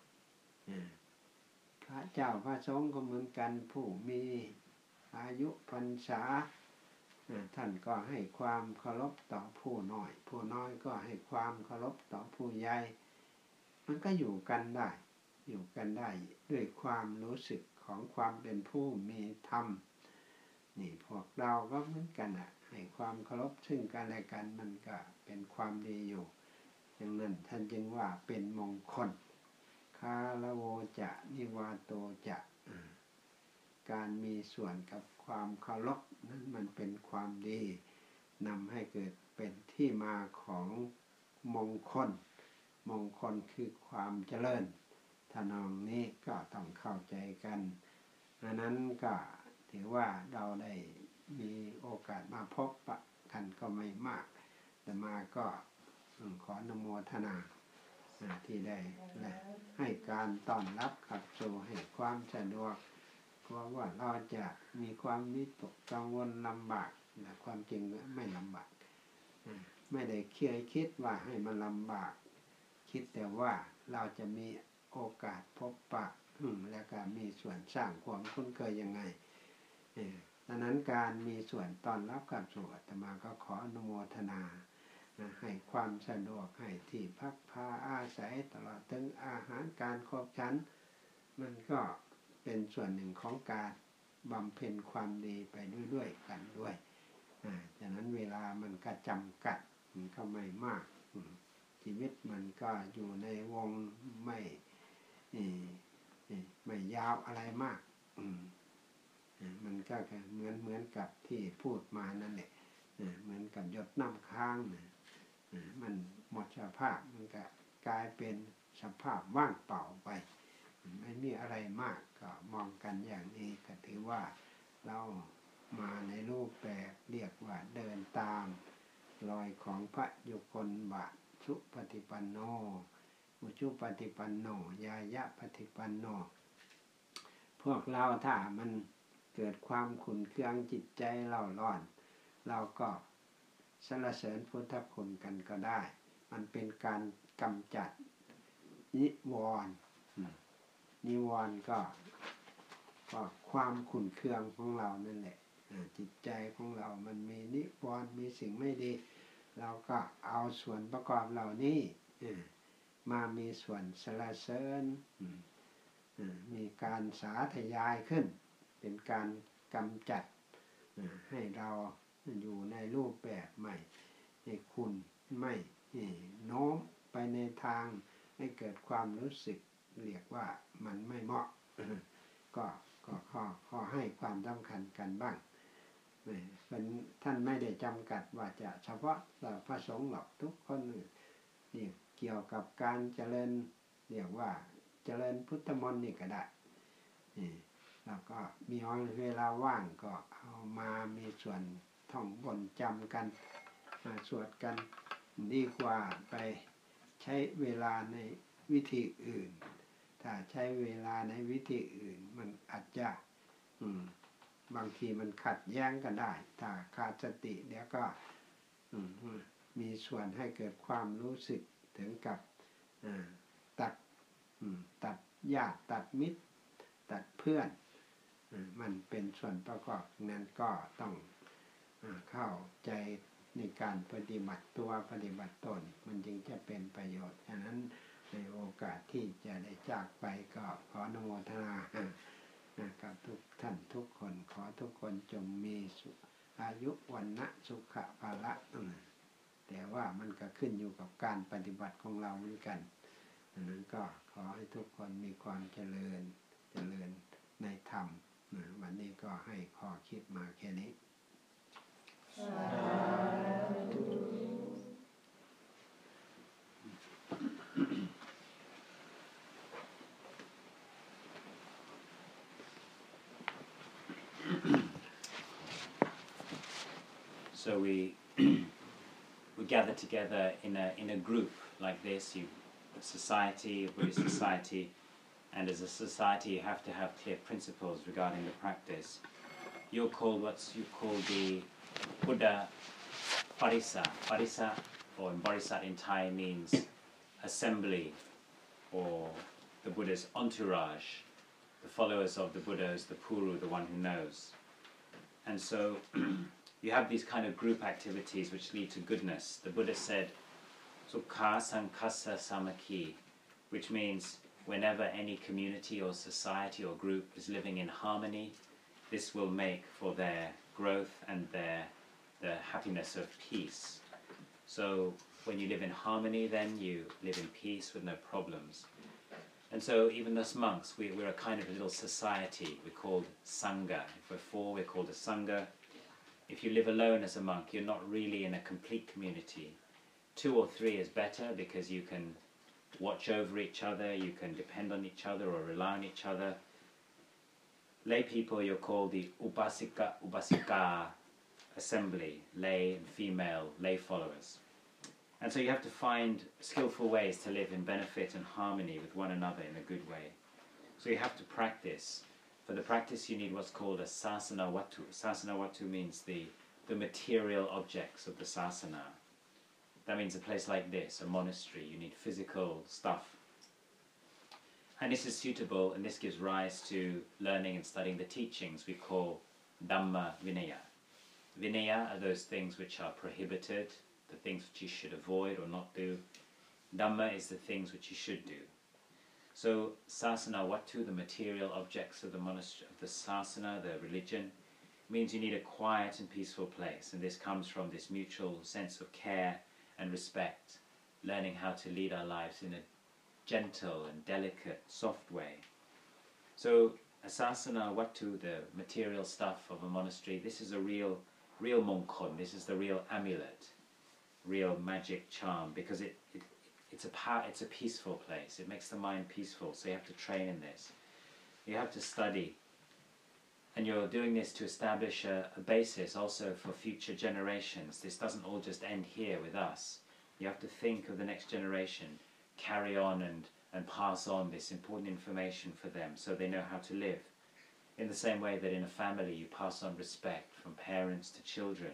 พระเจ้าพระสงฆ์ก็เหมือนกันผู้มีอายุพรรษาท่านก็ให้ความเคารพต่อผู้น้อยผู้น้อยก็ให้ความเคารพต่อผู้ใหญ่มันก็อยู่กันได้อยู่กันได้ด้วยความรู้สึกของความเป็นผู้มีธรรมนี่พวกเราก็เหมือนกันอ่ะให้ความเคารพซึ่งกันและกันมันก็เป็นความดีอยู่อย่างนั้นท่านจึงว่าเป็นมงคลคาลโวจะนิวาโตจะการมีส่วนกับความเคารพนั้นมันเป็นความดีนำให้เกิดเป็นที่มาของมงคลมงคลคือความเจริญทานองนี้ก็ต้องเข้าใจกันดังนั้นก็ถือว่าเราได้มีโอกาสมาพบปะกันก็ไม่มากแต่มาก็ขออนุโมทนาที่ได้ให้การต้อนรับขับสู่ให้ความสะดวกเพราะว่าเราจะมีความวิตกกังวลลำบากแต่ความจริงไม่ลำบากไม่ได้เคยคิดว่าให้มันลำบากคิดแต่ว่าเราจะมีโอกาสพบปะและก็มีส่วนสร้างความคุ้นเคยยังไงดังนั้นการมีส่วนต้อนรับกับสู่อาตมาก็ขออนุโมทนาให้ความสะดวกให้ที่พักพาอาศัยตลอดถึงอาหารการครบชั้นมันก็เป็นส่วนหนึ่งของการบำเพ็ญความดีไปด้วยๆกันด้วยดังนั้นเวลามันก็จำกัดมันก็ไม่มากชีวิตมันก็อยู่ในวงไม่ไม่ยาวอะไรมากอืมมันก็เหมือนเหมือนกับที่พูดมานั่นแหละเหมือนกับหยดน้ำค้างมันหมดสภาพมันก็กลายเป็นสภาพว่างเปล่าไปไม่มีอะไรมากก็มองกันอย่างนี้ก็ถือว่าเรามาในรูปแบบเรียกว่าเดินตามรอยของพระยุคลบาทสุปฏิปันโนอุชุปฏิปันโนยายะปฏิปันโนพวกเราถ้ามันเกิดความขุ่นเคืองจิตใจเราร้อนเราก็สรรเสริญพุทธคุณกันก็ได้มันเป็นการกำจัดนิวรณ์นิวรณ์ก็ก็ความขุ่นเคืองของเรานั่นแหละจิตใจของเรามันมีนิวรณ์มีสิ่งไม่ดีเราก็เอาส่วนประกอบเหล่านี้มามีส่วนสรรเสริญมีการสาธยายขึ้นเป็นการกำจัดให้เราอยู่ในรูปแบบใหม่ให้คุณไม่โน้มไปในทางให้เกิดความรู้สึกเรียกว่ามันไม่เหมาะก็ก็ข้อข้อให้ความสำคัญกันบ้างเป็นท่านไม่ได้จำกัดว่าจะเฉพาะพระสงฆ์หรอกทุกคนนี่เกี่ยวกับการเจริญเรียกว่าเจริญพุทธมนต์นี่ก็ได้แล้วก็มีเวลาว่างก็เอามามีส่วนท่องบนจำกันมาสวดกันดีกว่าไปใช้เวลาในวิธีอื่นถ้าใช้เวลาในวิธีอื่นมันอาจจะบางทีมันขัดแย้งกันได้ถ้าขาดสติเดี๋ยวก็มีส่วนให้เกิดความรู้สึกถึงกับตัดตัดญาติตัดมิตรตัดเพื่อนมันเป็นส่วนประกอบนั้นก็ต้องเข้าใจในการปฏิบัติตัวปฏิบัติตนมันจึงจะเป็นประโยชน์ฉะนั้นในโอกาสที่จะได้จากไปก็ขออนุโมทนากับทุกท่านทุกคนขอทุกคนจงมีอายุวันนะสุขภาละแต่ว่ามันก็ขึ้นอยู่กับการปฏิบัติของเราเหมือนกันดังนั้นก็ขอให้ทุกคนมีความเจริญเจริญในธรรมวันนี้ก็ให้ข้อคิดมาแค่นี้ So we we gather together in a in a group like this, you a society, a Buddhist society, and as a society you have to have clear principles regarding the practice. You're called what's you call the Buddha Parisa. Parisa, or in Bodhisattva in Thai, means assembly, or the Buddha's entourage, the followers of the Buddha is the Puru, the one who knows. And so you have these kind of group activities which lead to goodness. The Buddha said, Sukha Sankasa Samaki, which means whenever any community or society or group is living in harmony, this will make for their growth and their the happiness of peace. So when you live in harmony, then you live in peace with no problems. And so even us monks, we, we're a kind of little society. We're called Sangha. If we're four, we're called a Sangha. If you live alone as a monk, you're not really in a complete community. Two or three is better because you can watch over each other, you can depend on each other or rely on each other. Lay people, you're called the Upasika, Upasika assembly, lay and female lay followers. And so you have to find skillful ways to live in benefit and harmony with one another in a good way. So you have to practice. For the practice you need what's called a sasana watu. Sasana watu means the, the material objects of the sasana. That means a place like this, a monastery, you need physical stuff. And this is suitable, and this gives rise to learning and studying the teachings we call Dhamma Vinaya. Vinaya are those things which are prohibited, the things which you should avoid or not do. Dhamma is the things which you should do. So sasana watu, the material objects of the monastery, of the sasana, the religion, means you need a quiet and peaceful place, and this comes from this mutual sense of care and respect, learning how to lead our lives in a gentle and delicate, soft way. So asasana wattu, the material stuff of a monastery, this is a real, real mongkon. This is the real amulet, real magic charm, because it, it it's a power, it's a peaceful place. It makes the mind peaceful. So you have to train in this. You have to study, and you're doing this to establish a, a basis also for future generations. This doesn't all just end here with us. You have to think of the next generation, carry on and, and pass on this important information for them so they know how to live. In the same way that in a family you pass on respect from parents to children.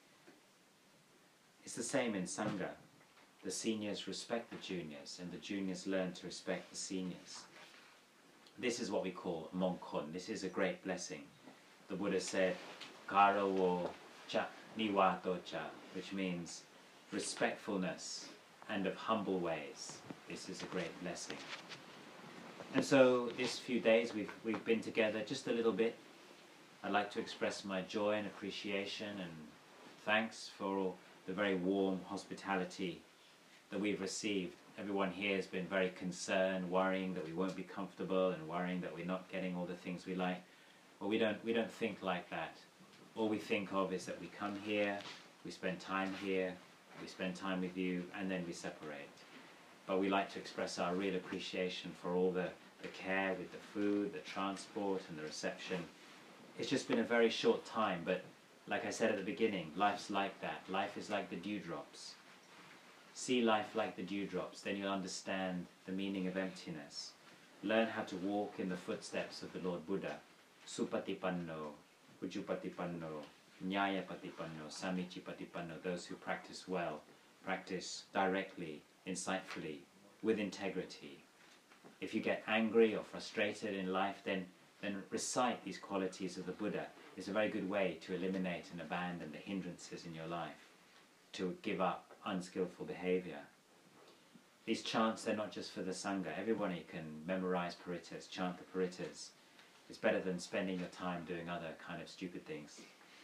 It's the same in Sangha. The seniors respect the juniors and the juniors learn to respect the seniors. This is what we call mongkon. This is a great blessing. The Buddha said, Karawo cha niwato cha, which means respectfulness and of humble ways. This is a great blessing. And so this few days we've, we've been together just a little bit. I'd like to express my joy and appreciation and thanks for all the very warm hospitality that we've received. Everyone here has been very concerned, worrying that we won't be comfortable and worrying that we're not getting all the things we like. But we don't, we don't think like that. All we think of is that we come here, we spend time here, we spend time with you, and then we separate. But we like to express our real appreciation for all the, the care with the food, the transport, and the reception. It's just been a very short time, but like I said at the beginning, life's like that. Life is like the dewdrops. See life like the dewdrops, then you'll understand the meaning of emptiness. Learn how to walk in the footsteps of the Lord Buddha. Supatipanno, Ujupatipanno, Nyayapatipanno, Samichipatipanno, those who practice well, practice directly, insightfully, with integrity. If you get angry or frustrated in life, then, then recite these qualities of the Buddha. It's a very good way to eliminate and abandon the hindrances in your life, to give up unskillful behavior. These chants, they're not just for the Sangha. Everybody can memorize parittas, chant the parittas. It's better than spending your time doing other kind of stupid things.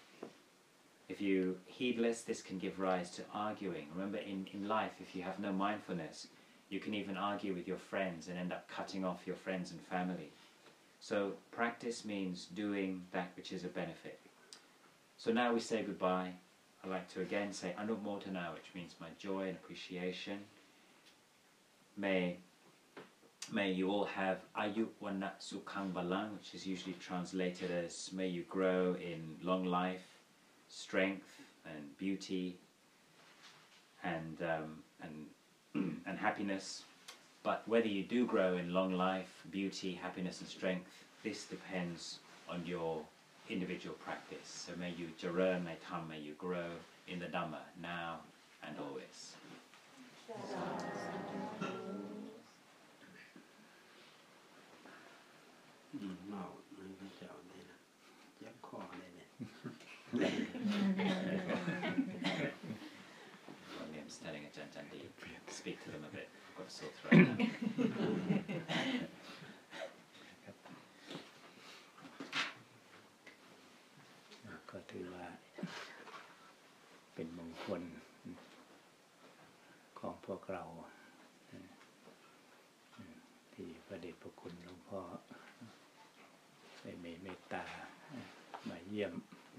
If you heedless, this can give rise to arguing. Remember, in, in life, if you have no mindfulness, you can even argue with your friends and end up cutting off your friends and family. So practice means doing that which is a benefit. So now we say goodbye. I'd like to again say Anumodana, which means my joy and appreciation. May, may you all have Ayuk Wana Sukhang Balang, which is usually translated as may you grow in long life, strength and beauty and, um, and, and happiness. But whether you do grow in long life, beauty, happiness and strength, this depends on your individual practice. So may you jaran, may tam, may you grow in the Dhamma now and always. No, I'm going to tell you. Just call it. William's telling Ajahn Chandi, speak to them a bit. I've got a sore throat now. ก็ถือว่าเป็นมงคลของพวกเราที่พระเดชพระคุณหลวงพ่อได้มีเมตตามาเยี่ยม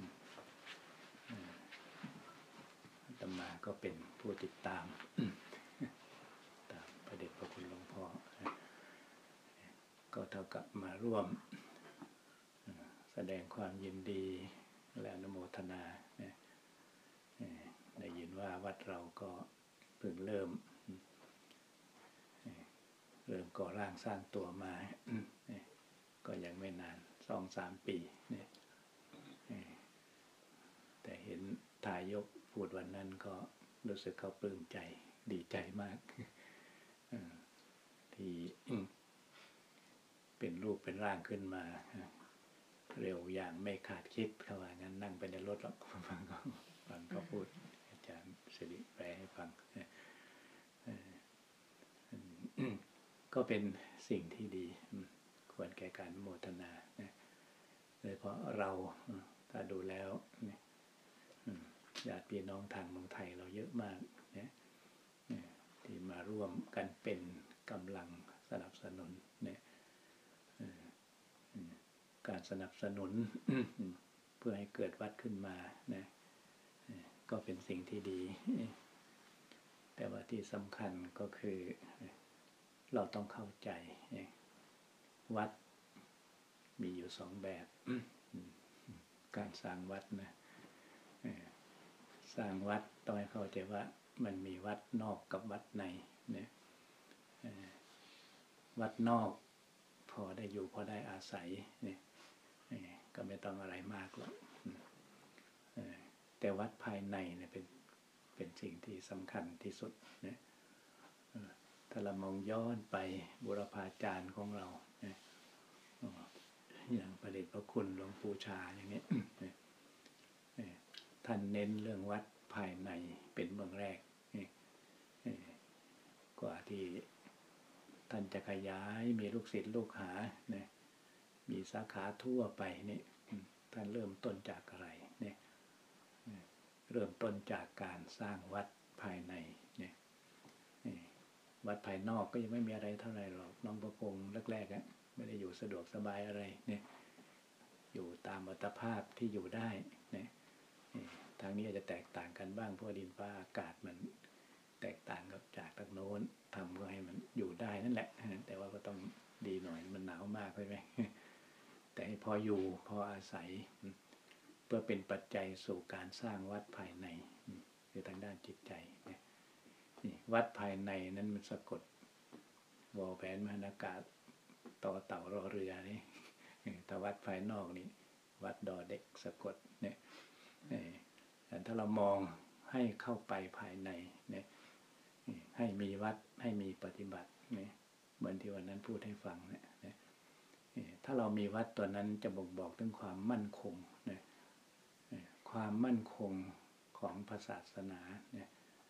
อาตมาก็เป็นผู้ติดตามตามพระเดชพระคุณหลวงพ่อก็เท่ากับมาร่วมแสดงความยินดีและอนุโมทนาได้ยินว่าวัดเราก็เพิ่งเริ่มเริ่มก่อร่างสร้างตัวมาก็ยังไม่นานสองสามปีแต่เห็นทายกพูดวันนั้นก็รู้สึกเขาปลื้มใจดีใจมากที่เป็นรูปเป็นร่างขึ้นมาเร็วอย่างไม่ขาดคิดเขาว่างั้นนั่งไปในรถหรอกฟังเขาฟังเขาพูดอาจารย์สิริแปลให้ฟังก็เป็นสิ่งที่ดีควรแก่การโมทนาโดยเพราะเราถ้าดูแล้วญาติพี่น้องทางเมืองไทยเราเยอะมากที่มาร่วมกันเป็นกำลังสนับสนุนเนี่ยสนับสนุน เพื่อให้เกิดวัดขึ้นมานะก็เป็นสิ่งที่ดีแต่ว่าที่สำคัญก็คือเราต้องเข้าใจวัดมีอยู่สองแบบการสร้างวัดนะสร้างวัดต้องให้เข้าใจว่ามันมีวัดนอกกับวัดในเนี่ยวัดนอกพอได้อยู่พอได้อาศัยเนี่ยก็ไม่ต้องอะไรมากหรอกแต่วัดภายในเนี่ยเป็นเป็นสิ่งที่สำคัญที่สุดเนี่ยถ้าเรามองย้อนไปบุรพาจารย์ของเราเนี่ยอย่างพระเดชพระคุณหลวงปู่ชาอย่างนี้ท่านเน้นเรื่องวัดภายในเป็นเบื้องแรกกว่าที่ท่านจะขยายมีลูกศิษย์ลูกหาเนี่ยมีสาขาทั่วไปนี่ท่านเริ่มต้นจากอะไรเนี่ยเริ่มต้นจากการสร้างวัดภายในเนี่ยวัดภายนอกก็ยังไม่มีอะไรเท่าไหร่หรอกน้องประพงษ์แรกๆอ่ะไม่ได้อยู่สะดวกสบายอะไรเนี่ยอยู่ตามอัตภาพที่อยู่ได้เนี่ยทางนี้อาจจะแตกต่างกันบ้างเพราะดินฟ้าอากาศมันแตกต่างกับจากทางโน้นทำก็ให้มันอยู่ได้นั่นแหละแต่ว่าก็ต้องดีหน่อยมันหนาวมากใช่ไหมแต่พออยู่พออาศัยเพื่อเป็นปัจจัยสู่การสร้างวัดภายในคือทางด้านจิตใจนี่วัดภายในนั้นมันสะกดวอแหวนมหานากาศต่อเต่ารอเรือนี่แต่วัดภายนอกนี่วัดดอเด็กสะกดเนี่ยแต่ถ้าเรามองให้เข้าไปภายในเนี่ยให้มีวัดให้มีปฏิบัติเนี่ยเหมือนที่วันนั้นพูดให้ฟังเนี่ยถ้าเรามีวัดตัวนั้นจะบ่งบอกถึงความมั่นคงเนี่ยความมั่นคงของศาสนาเนี่ย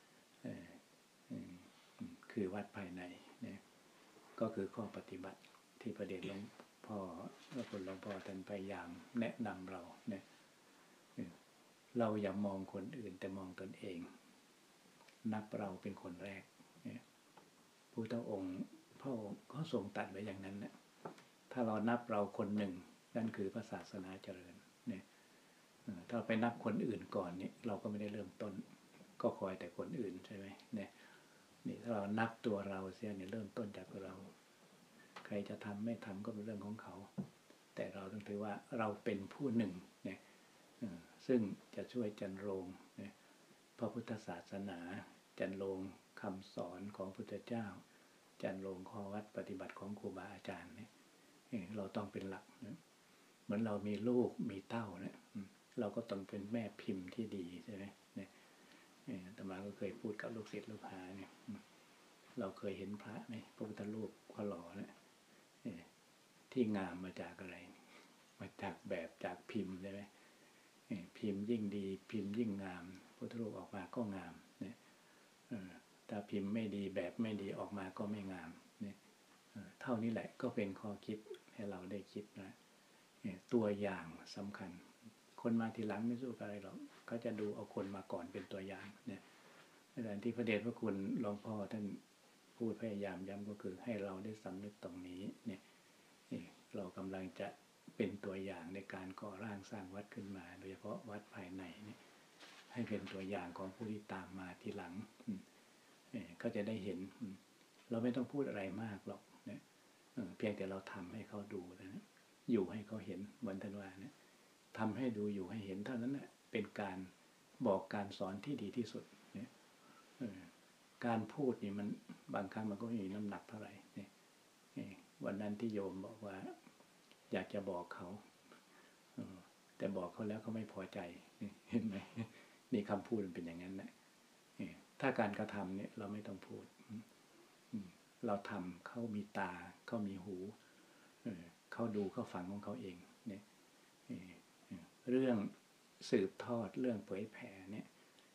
คือวัดภายในเนี่ยก็คือข้อปฏิบัติที่พระเดชหลวงพ่อพระคุณหลวงพ่อท่านพยายามแนะนำเราเนี่ยเราอย่ามองคนอื่นแต่มองตนเองนับเราเป็นคนแรกเนี่ยพุทธองค์พระองค์ก็ทรงตรัสไว้อย่างนั้นนะถ้าเรานับเราคนหนึ่งนั่นคือพระศาสนาเจริญเนี่ยถ้าไปนับคนอื่นก่อนนี่เราก็ไม่ได้เริ่มต้นก็คอยแต่คนอื่นใช่ไหมเนี่ยนี่ถ้าเรานับตัวเราเสียเนี่ยเริ่มต้นจากเราใครจะทำไม่ทำก็เป็นเรื่องของเขาแต่เราต้องถือว่าเราเป็นผู้หนึ่งเนี่ยซึ่งจะช่วยจันโรงเนี่ยพระพุทธศาสนาจันโรงคำสอนของพุทธเจ้าจันโรงข้อวัดปฏิบัติของครูบาอาจารย์เนี่ยเราต้องเป็นหลักนะเหมือนเรามีลูกมีเต้าเนี่ยเราก็ต้องเป็นแม่พิมพ์ที่ดีใช่ไหมเนี่ยอาตมาก็เคยพูดกับลูกศิษย์ลูกหาเนี่ยเราเคยเห็นพระไหมพระพุทธรูปก็หล่อเนี่ยที่งามมาจากอะไรมาจากแบบจากพิมพ์ใช่ไหมพิมพ์ยิ่งดีพิมพ์ยิ่งงามพุทธรูปออกมาก็งามเนี่ยถ้าพิมพ์ไม่ดีแบบไม่ดีออกมาก็ไม่งามเนี่ยเท่านี้แหละก็เป็นข้อคิดให้เราได้คิดนะตัวอย่างสำคัญคนมาทีหลังไม่สู้อะไรหรอกเขาจะดูเอาคนมาก่อนเป็นตัวอย่างเนี่ยดังที่พระเดชพระคุณหลวงพ่อท่านพูดพยายามย้ำก็คือให้เราได้สำนึกตรงนี้เนี่ยเรากำลังจะเป็นตัวอย่างในการก่อร่างสร้างวัดขึ้นมาโดยเฉพาะวัดภายในเนี่ยให้เป็นตัวอย่างของผู้ที่ตามมาทีหลังก็จะได้เห็นเราไม่ต้องพูดอะไรมากหรอกเนี่ยเพียงแต่เราทำให้เขาดูนะอยู่ให้เขาเห็นเหมือนท่านว่าเนี่ยทำให้ดูอยู่ให้เห็นเท่านั้นแหละเป็นการบอกการสอนที่ดีที่สุดเนี่ยการพูดนี่มันบางครั้งมันก็ไม่มีน้ำหนักเท่าไหร่เนี่ยวันนั้นที่โยมบอกว่าอยากจะบอกเขาแต่บอกเขาแล้วเขาไม่พอใจเห็นไหมนี่คำพูดมันเป็นอย่างนั้นนะถ้าการกระทำเนี่ยเราไม่ต้องพูดเราทำเขามีตาเขามีหูเขาดูเขาฟังของเขาเองเนี่ยเรื่องสืบทอดเรื่องเผยแผ่เนี่ย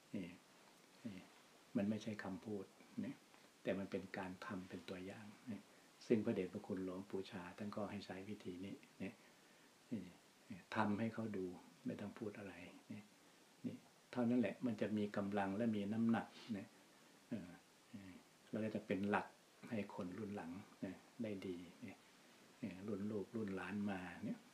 มันไม่ใช่คำพูดเนี่ยแต่มันเป็นการทำเป็นตัวอย่างเนี่ยซึ่งพระเดชพระคุณหลวงปู่ชาท่านก็ให้ใช้วิธีนี้เนี่ยทำให้เขาดูไม่ต้องพูดอะไรเนี่ยนี่เท่านั้นแหละมันจะมีกำลังและมีน้ำหนักเนี่ยเราก็จะเป็นหลักให้คนรุ่นหลังเนี่ยได้ดีเนี่ยรุ่นลูกรุ่นหลานมาเนี่ย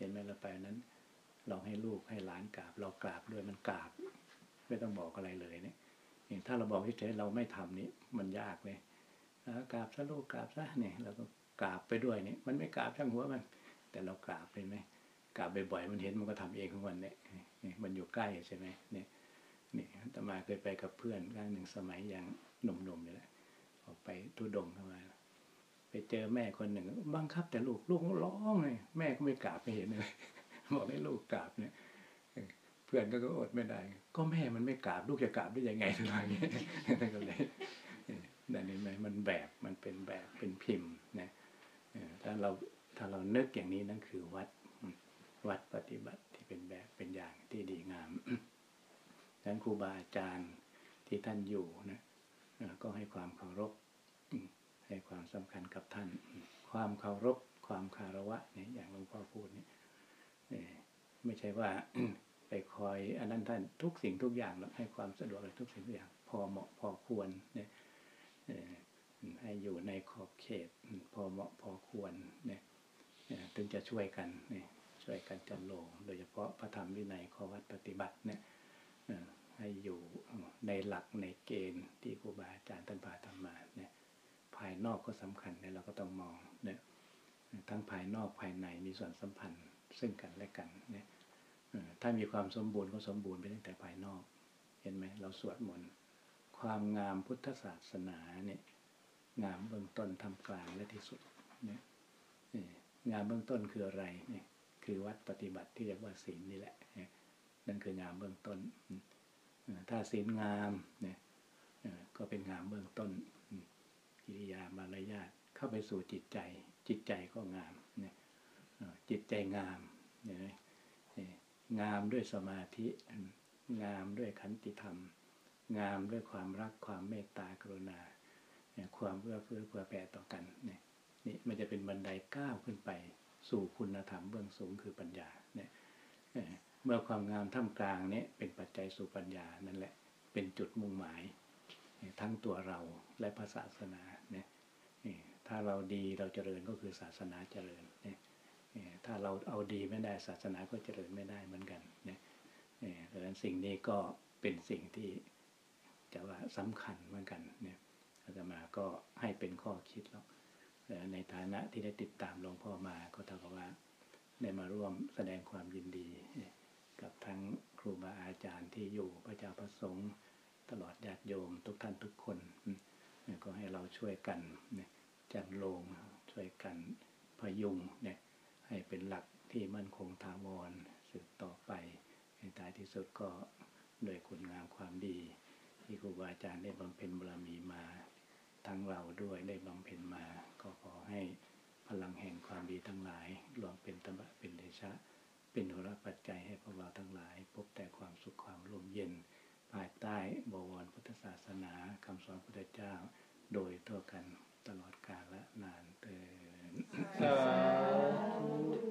ห็นไหมเราไปนั้นเราให้ลูกให้หลานกราบเรากราบด้วยมันกราบไม่ต้องบอกอะไรเลยเนี่ยถ้าเราบอกเฉยๆเราไม่ทำนี่มันยากเลยกราบซะลูกกราบซะเนี่ยเราก็กราบไปด้วยเนี่ยมันไม่กราบช่างหัวมันแต่เรากราบเป็นไหมกราบบ่อยๆมันเห็นมันก็ทำเองของมันเนี่ยมันอยู่ใกล้ใช่ไหมเนี่ยนี่อาตมาเคยไปกับเพื่อนครั้งหนึ่งสมัยยังหนุ่มๆอยู่แหละออกไปทุดงเข้ามาไปเจอแม่คนหนึ่งบังคับแต่ลูกลูกร้องเลยแม่ก็ไม่กราบไม่เห็นเลยบอกให้ลูกกราบเนี่ยเพื่อนก็อดไม่ได้ก็แม่มันไม่กราบลูกจะกราบได้ยังไงอะไรเงี้ยนั่นก็เลยนั่นเห็นไหมมันแบบมันเป็นแบบเป็นพิมพ์นะถ้าเราถ้าเรานึกอย่างนี้นั่นคือวัดวัดปฏิบัติที่เป็นแบบเป็นอย่างที่ดีงามดังนั้นครูบาอาจารย์ที่ท่านอยู่นะก็ให้ความเคารพให้ความสำคัญกับท่านความเคารพความคารวะเนี่ยอย่างหลวงพ่อพูดนี่ไม่ใช่ว่าไปคอยอันนั้นท่านทุกสิ่งทุกอย่างแล้วให้ความสะดวกอะไรทุกสิ่งทุกอย่างพอเหมาะพอควรเนี่ยให้อยู่ในขอบเขตพอเหมาะพอควรเนี่ยถึงจะช่วยกันเนี่ยช่วยกันจันโลงโดยเฉพาะพระธรรมวินัยข้อวัดปฏิบัติเนี่ยให้อยู่ในหลักในเกณฑ์ที่ครูบาอาจารย์ท่านพาทำมาเนี่ยภายนอกก็สำคัญเนี่ยเราก็ต้องมองเนี่ยทั้งภายนอกภายในมีส่วนสัมพันธ์ซึ่งกันและกันเนี่ยถ้ามีความสมบูรณ์ก็สมบูรณ์ไปตั้งแต่ภายนอกเห็นไหมเราสวดมนต์ความงามพุทธศาสนาเนี่ยงามเบื้องต้นทำกลางและที่สุดเนี่ยงามเบื้องต้นคืออะไรเนี่ยคือวัดปฏิบัติที่เรียกว่าศีลนี่แหละนั่นคืองามเบื้องต้นถ้าศีลงามเนี่ยก็เป็นงามเบื้องต้นกิริยามารยาทเข้าไปสู่จิตใจจิตใจก็งามเนี่ยจิตใจงามเนี่ยงามด้วยสมาธิงามด้วยขันติธรรมงามด้วยความรักความเมตตากรุณาความเอื้อเฟื้อเผื่อแผ่ต่อกันเนี่ยนี่มันจะเป็นบันไดก้าวขึ้นไปสู่คุณธรรมเบื้องสูงคือปัญญาเนี่ยเมื่อความงามท่ามกลางเนี่ยเป็นปัจจัยสู่ปัญญานั่นแหละเป็นจุดมุ่งหมายทั้งตัวเราและพระศาสนาเนี่ยถ้าเราดีเราเจริญก็คือศาสนาเจริญเนี่ยถ้าเราเอาดีไม่ได้ศาสนาก็เจริญไม่ได้เหมือนกันเนี่ยดังนั้นสิ่งนี้ก็เป็นสิ่งที่จะว่าสำคัญเหมือนกันเนี่ยอาตมาก็ให้เป็นข้อคิดแล้วในฐานะที่ได้ติดตามหลวงพ่อมาก็เท่ากับว่าได้มาร่วมแสดงความยินดีกับทั้งครูบาอาจารย์ที่อยู่พระเจ้าประสงค์ตลอดญาติโยมทุกท่านทุกคนก็ให้เราช่วยกันจัดโลงช่วยกันพยุงเนี่ยให้เป็นหลักที่มั่นคงถาวรสืบต่อไปในท้ายที่สุดก็โดยคุณงามความดีที่ครูบาอาจารย์ได้บำเพ็ญบารมีมาทั้งเราด้วยได้บำเพ็ญมาก็ขอให้พลังแห่งความดีทั้งหลายรวมเป็นตบะเป็นเดชะเป็นโหราปัจจัยให้พวกเราทั้งหลายพบแต่ความสุขความร่มเย็นภายใต้บวรพุทธศาสนาคำสอนพุทธเจ้าโดยทั่วกันตลอดกาลและนานเถิดสาธุ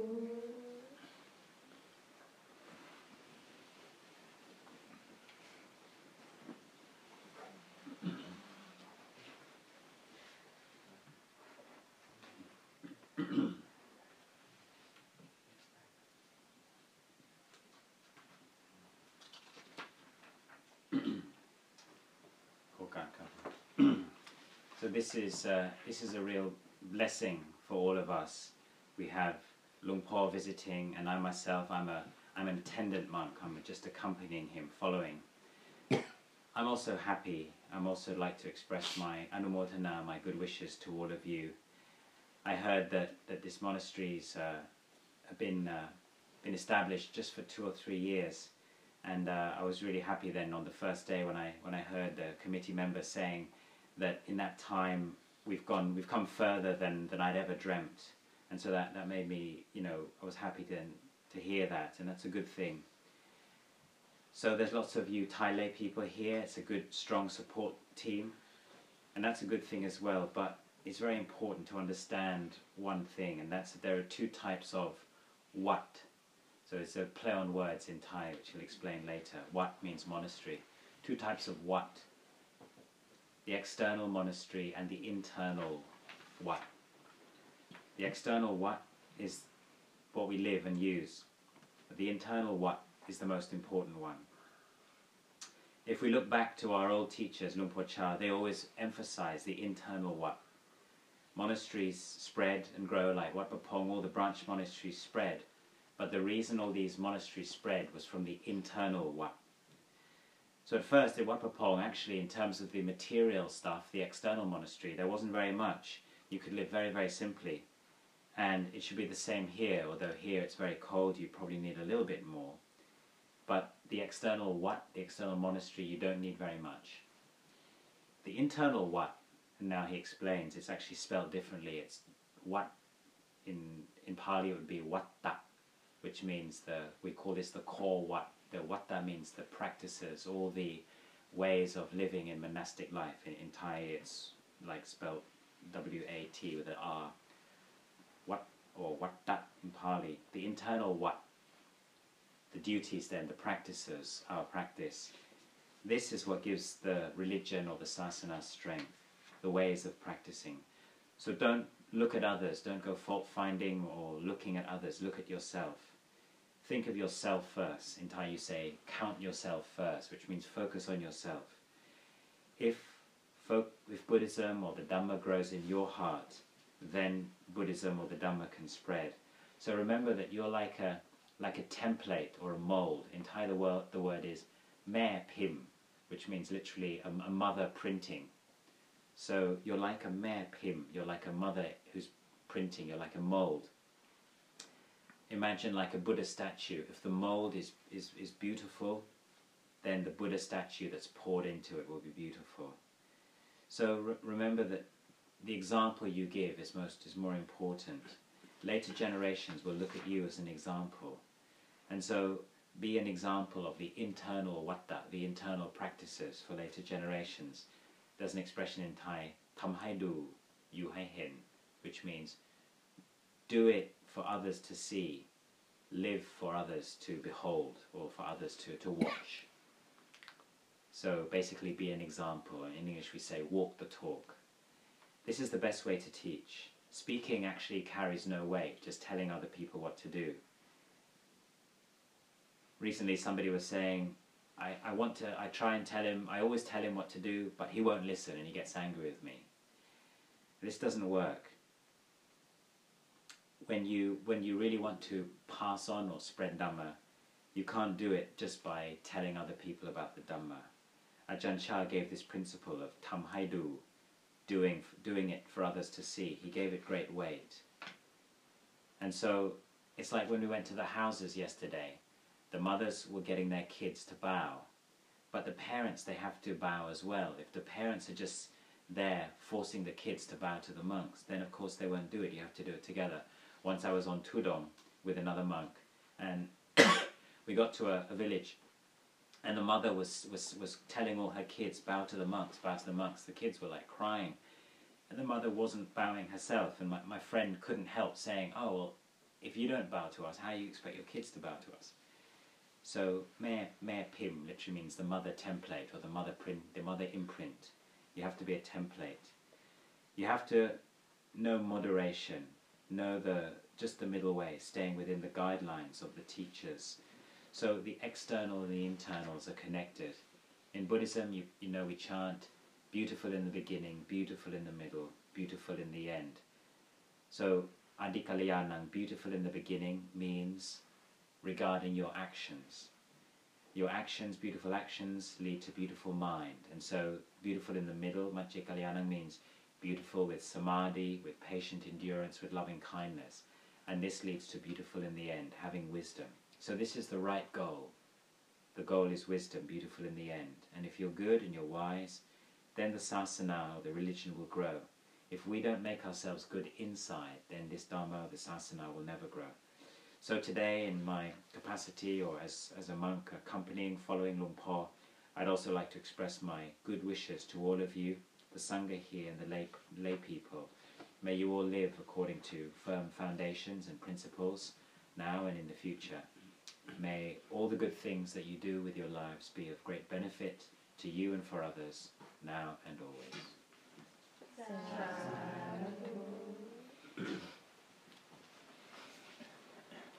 So this is uh, this is a real blessing for all of us. We have Luang Por visiting, and I myself, I'm a I'm an attendant monk. I'm just accompanying him, following. I'm also happy. I'm also like to express my anumodana, my good wishes to all of you. I heard that that this monastery's uh, have been uh, been established just for two or three years, and uh, I was really happy then on the first day when I when I heard the committee members saying that in that time we've gone we've come further than than I'd ever dreamt, and so that that made me, you know, I was happy then to hear that, and that's a good thing. So there's lots of you Thai lay people here. It's a good strong support team, and that's a good thing as well. But it's very important to understand one thing, and that's that there are two types of wat. So it's a play on words in Thai, which he'll explain later. Wat means monastery. Two types of wat. The external monastery and the internal wat. The external wat is what we live and use. But the internal what is the most important one. If we look back to our old teachers, Luang Por Chah, they always emphasize the internal what. Monasteries spread and grow like Wat Pah Pong, all the branch monasteries spread. But the reason all these monasteries spread was from the internal what. So at first at Wat Pah Pong, actually in terms of the material stuff, the external monastery, there wasn't very much. You could live very, very simply. And it should be the same here, although here it's very cold, you probably need a little bit more. But the external what, the external monastery, you don't need very much. The internal what, and now he explains, it's actually spelled differently. It's what, in, in Pali it would be watta, which means the, we call this the core what. The watta means the practices, all the ways of living in monastic life. In, in Thai it's like spelled W A T with an R. What, or watta in Pali. The internal what. The duties then, the practices, our practice. This is what gives the religion or the sasana strength, the ways of practicing. So don't look at others, don't go fault finding or looking at others, look at yourself. Think of yourself first. In Thai you say, count yourself first, which means focus on yourself. If, folk, if Buddhism or the Dhamma grows in your heart, then Buddhism or the Dhamma can spread. So remember that you're like a like a template or a mold. In Thai the word, the word is Mae Pim, which means literally a, a mother printing. So you're like a Mae Pim, you're like a mother who's printing, you're like a mold. Imagine like a Buddha statue. If the mold is, is, is beautiful, then the Buddha statue that's poured into it will be beautiful. So re remember that the example you give is, most, is more important. Later generations will look at you as an example. And so be an example of the internal watta, the internal practices for later generations. There's an expression in Thai, Tham hai du, yu hai hen, which means do it for others to see, live for others to behold, or for others to, to watch. So basically be an example. In English we say walk the talk. This is the best way to teach. Speaking actually carries no weight, just telling other people what to do. Recently somebody was saying, I, I want to, I try and tell him, I always tell him what to do, but he won't listen and he gets angry with me. This doesn't work. When you, when you really want to pass on or spread Dhamma, you can't do it just by telling other people about the Dhamma. Ajahn Chah gave this principle of Tham hai du, doing, doing it for others to see. He gave it great weight. And so it's like when we went to the houses yesterday, the mothers were getting their kids to bow, but the parents, they have to bow as well. If the parents are just there forcing the kids to bow to the monks, then of course they won't do it. You have to do it together. Once I was on Tudong with another monk, and we got to a, a village, and the mother was, was, was telling all her kids, bow to the monks, bow to the monks. The kids were like crying, and the mother wasn't bowing herself, and my, my friend couldn't help saying, oh, well, if you don't bow to us, how do you expect your kids to bow to us? So, Mae, Mae Pim literally means the mother template, or the mother print, the mother imprint. You have to be a template. You have to know moderation, know the, just the middle way, staying within the guidelines of the teachers. So the external and the internals are connected. In Buddhism, you, you know, we chant, beautiful in the beginning, beautiful in the middle, beautiful in the end. So, Adikalayanang, beautiful in the beginning, means regarding your actions. Your actions, beautiful actions, lead to beautiful mind. And so, beautiful in the middle, Majjhikalayanang, means beautiful with samadhi, with patient endurance, with loving kindness. And this leads to beautiful in the end, having wisdom. So this is the right goal. The goal is wisdom, beautiful in the end. And if you're good and you're wise, then the sasana, the religion, will grow. If we don't make ourselves good inside, then this Dhamma, the sasana, will never grow. So today, in my capacity or as, as a monk accompanying, following Luang Por, I'd also like to express my good wishes to all of you, the Sangha here and the lay, lay people. May you all live according to firm foundations and principles, now and in the future. May all the good things that you do with your lives be of great benefit to you and for others, now and always.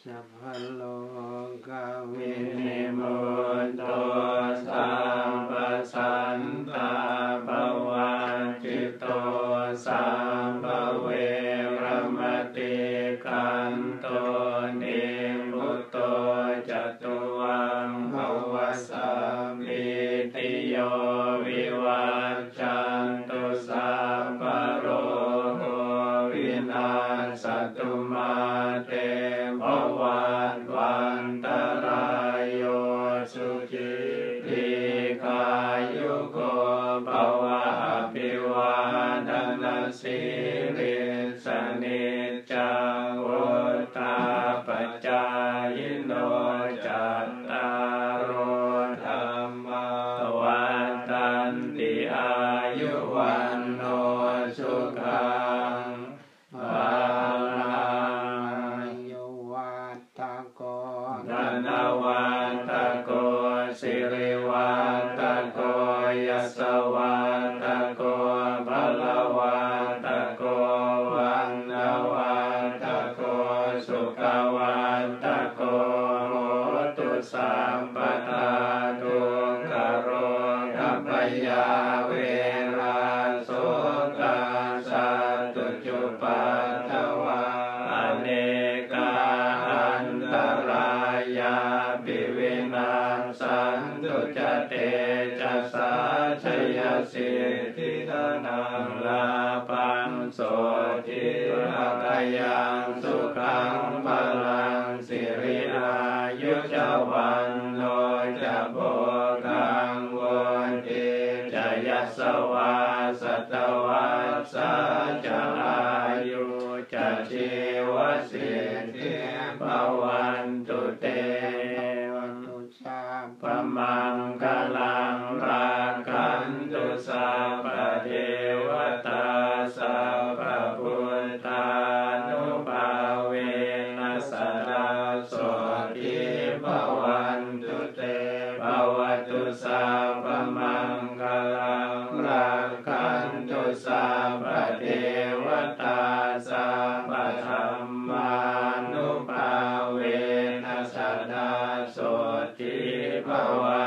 สัพพะโลกวินินิมุตโตสัมปสันตาภวันจิตโตสัมภเวรมติกันโตนิพุตโตจตุวังภวสัมมิติโยวิวัจจันตุสัพพะโรโควินาศตุมาเตภวันวันตรายโยสุจิติกายุโกภวะอภิวาทนาสิริสนิจจังวุฒาปัจจายโนจัตตารโอธรรมาวันตันติอายุวันโนสุขังภาลังโยวัตตะโกธนวัตตะโกสิริวัตตะโกยสวัตตะโกภลวัตตะโกวันนวัตตะโกสุขวัตตะโกโหตุสัมปทาทุกขโรกัปยาเวราโสกาสัตตุจุปัฏฐวาอเนกาอันตรายาปิวินาสันตุจเตจัสสาชยสิทธิธนังลาภังโสทิภกยังสุขังพลังสิริอายุจวันโนจะโภคังวนติจะยัสสวาสัตวัสสะจะอายุจะชีวสิทธิภวันตุเตตุสัพปมังคลังราคันตุสัพพะเทวตาสัพพะพุทธานุภาเวนัสสะโสทิภวันตุเตภวตุสัพพะมังคลังราคันตุสัพพะเทวตาสัพพะธัมมานุภาเวนัสสะโสทิภวัน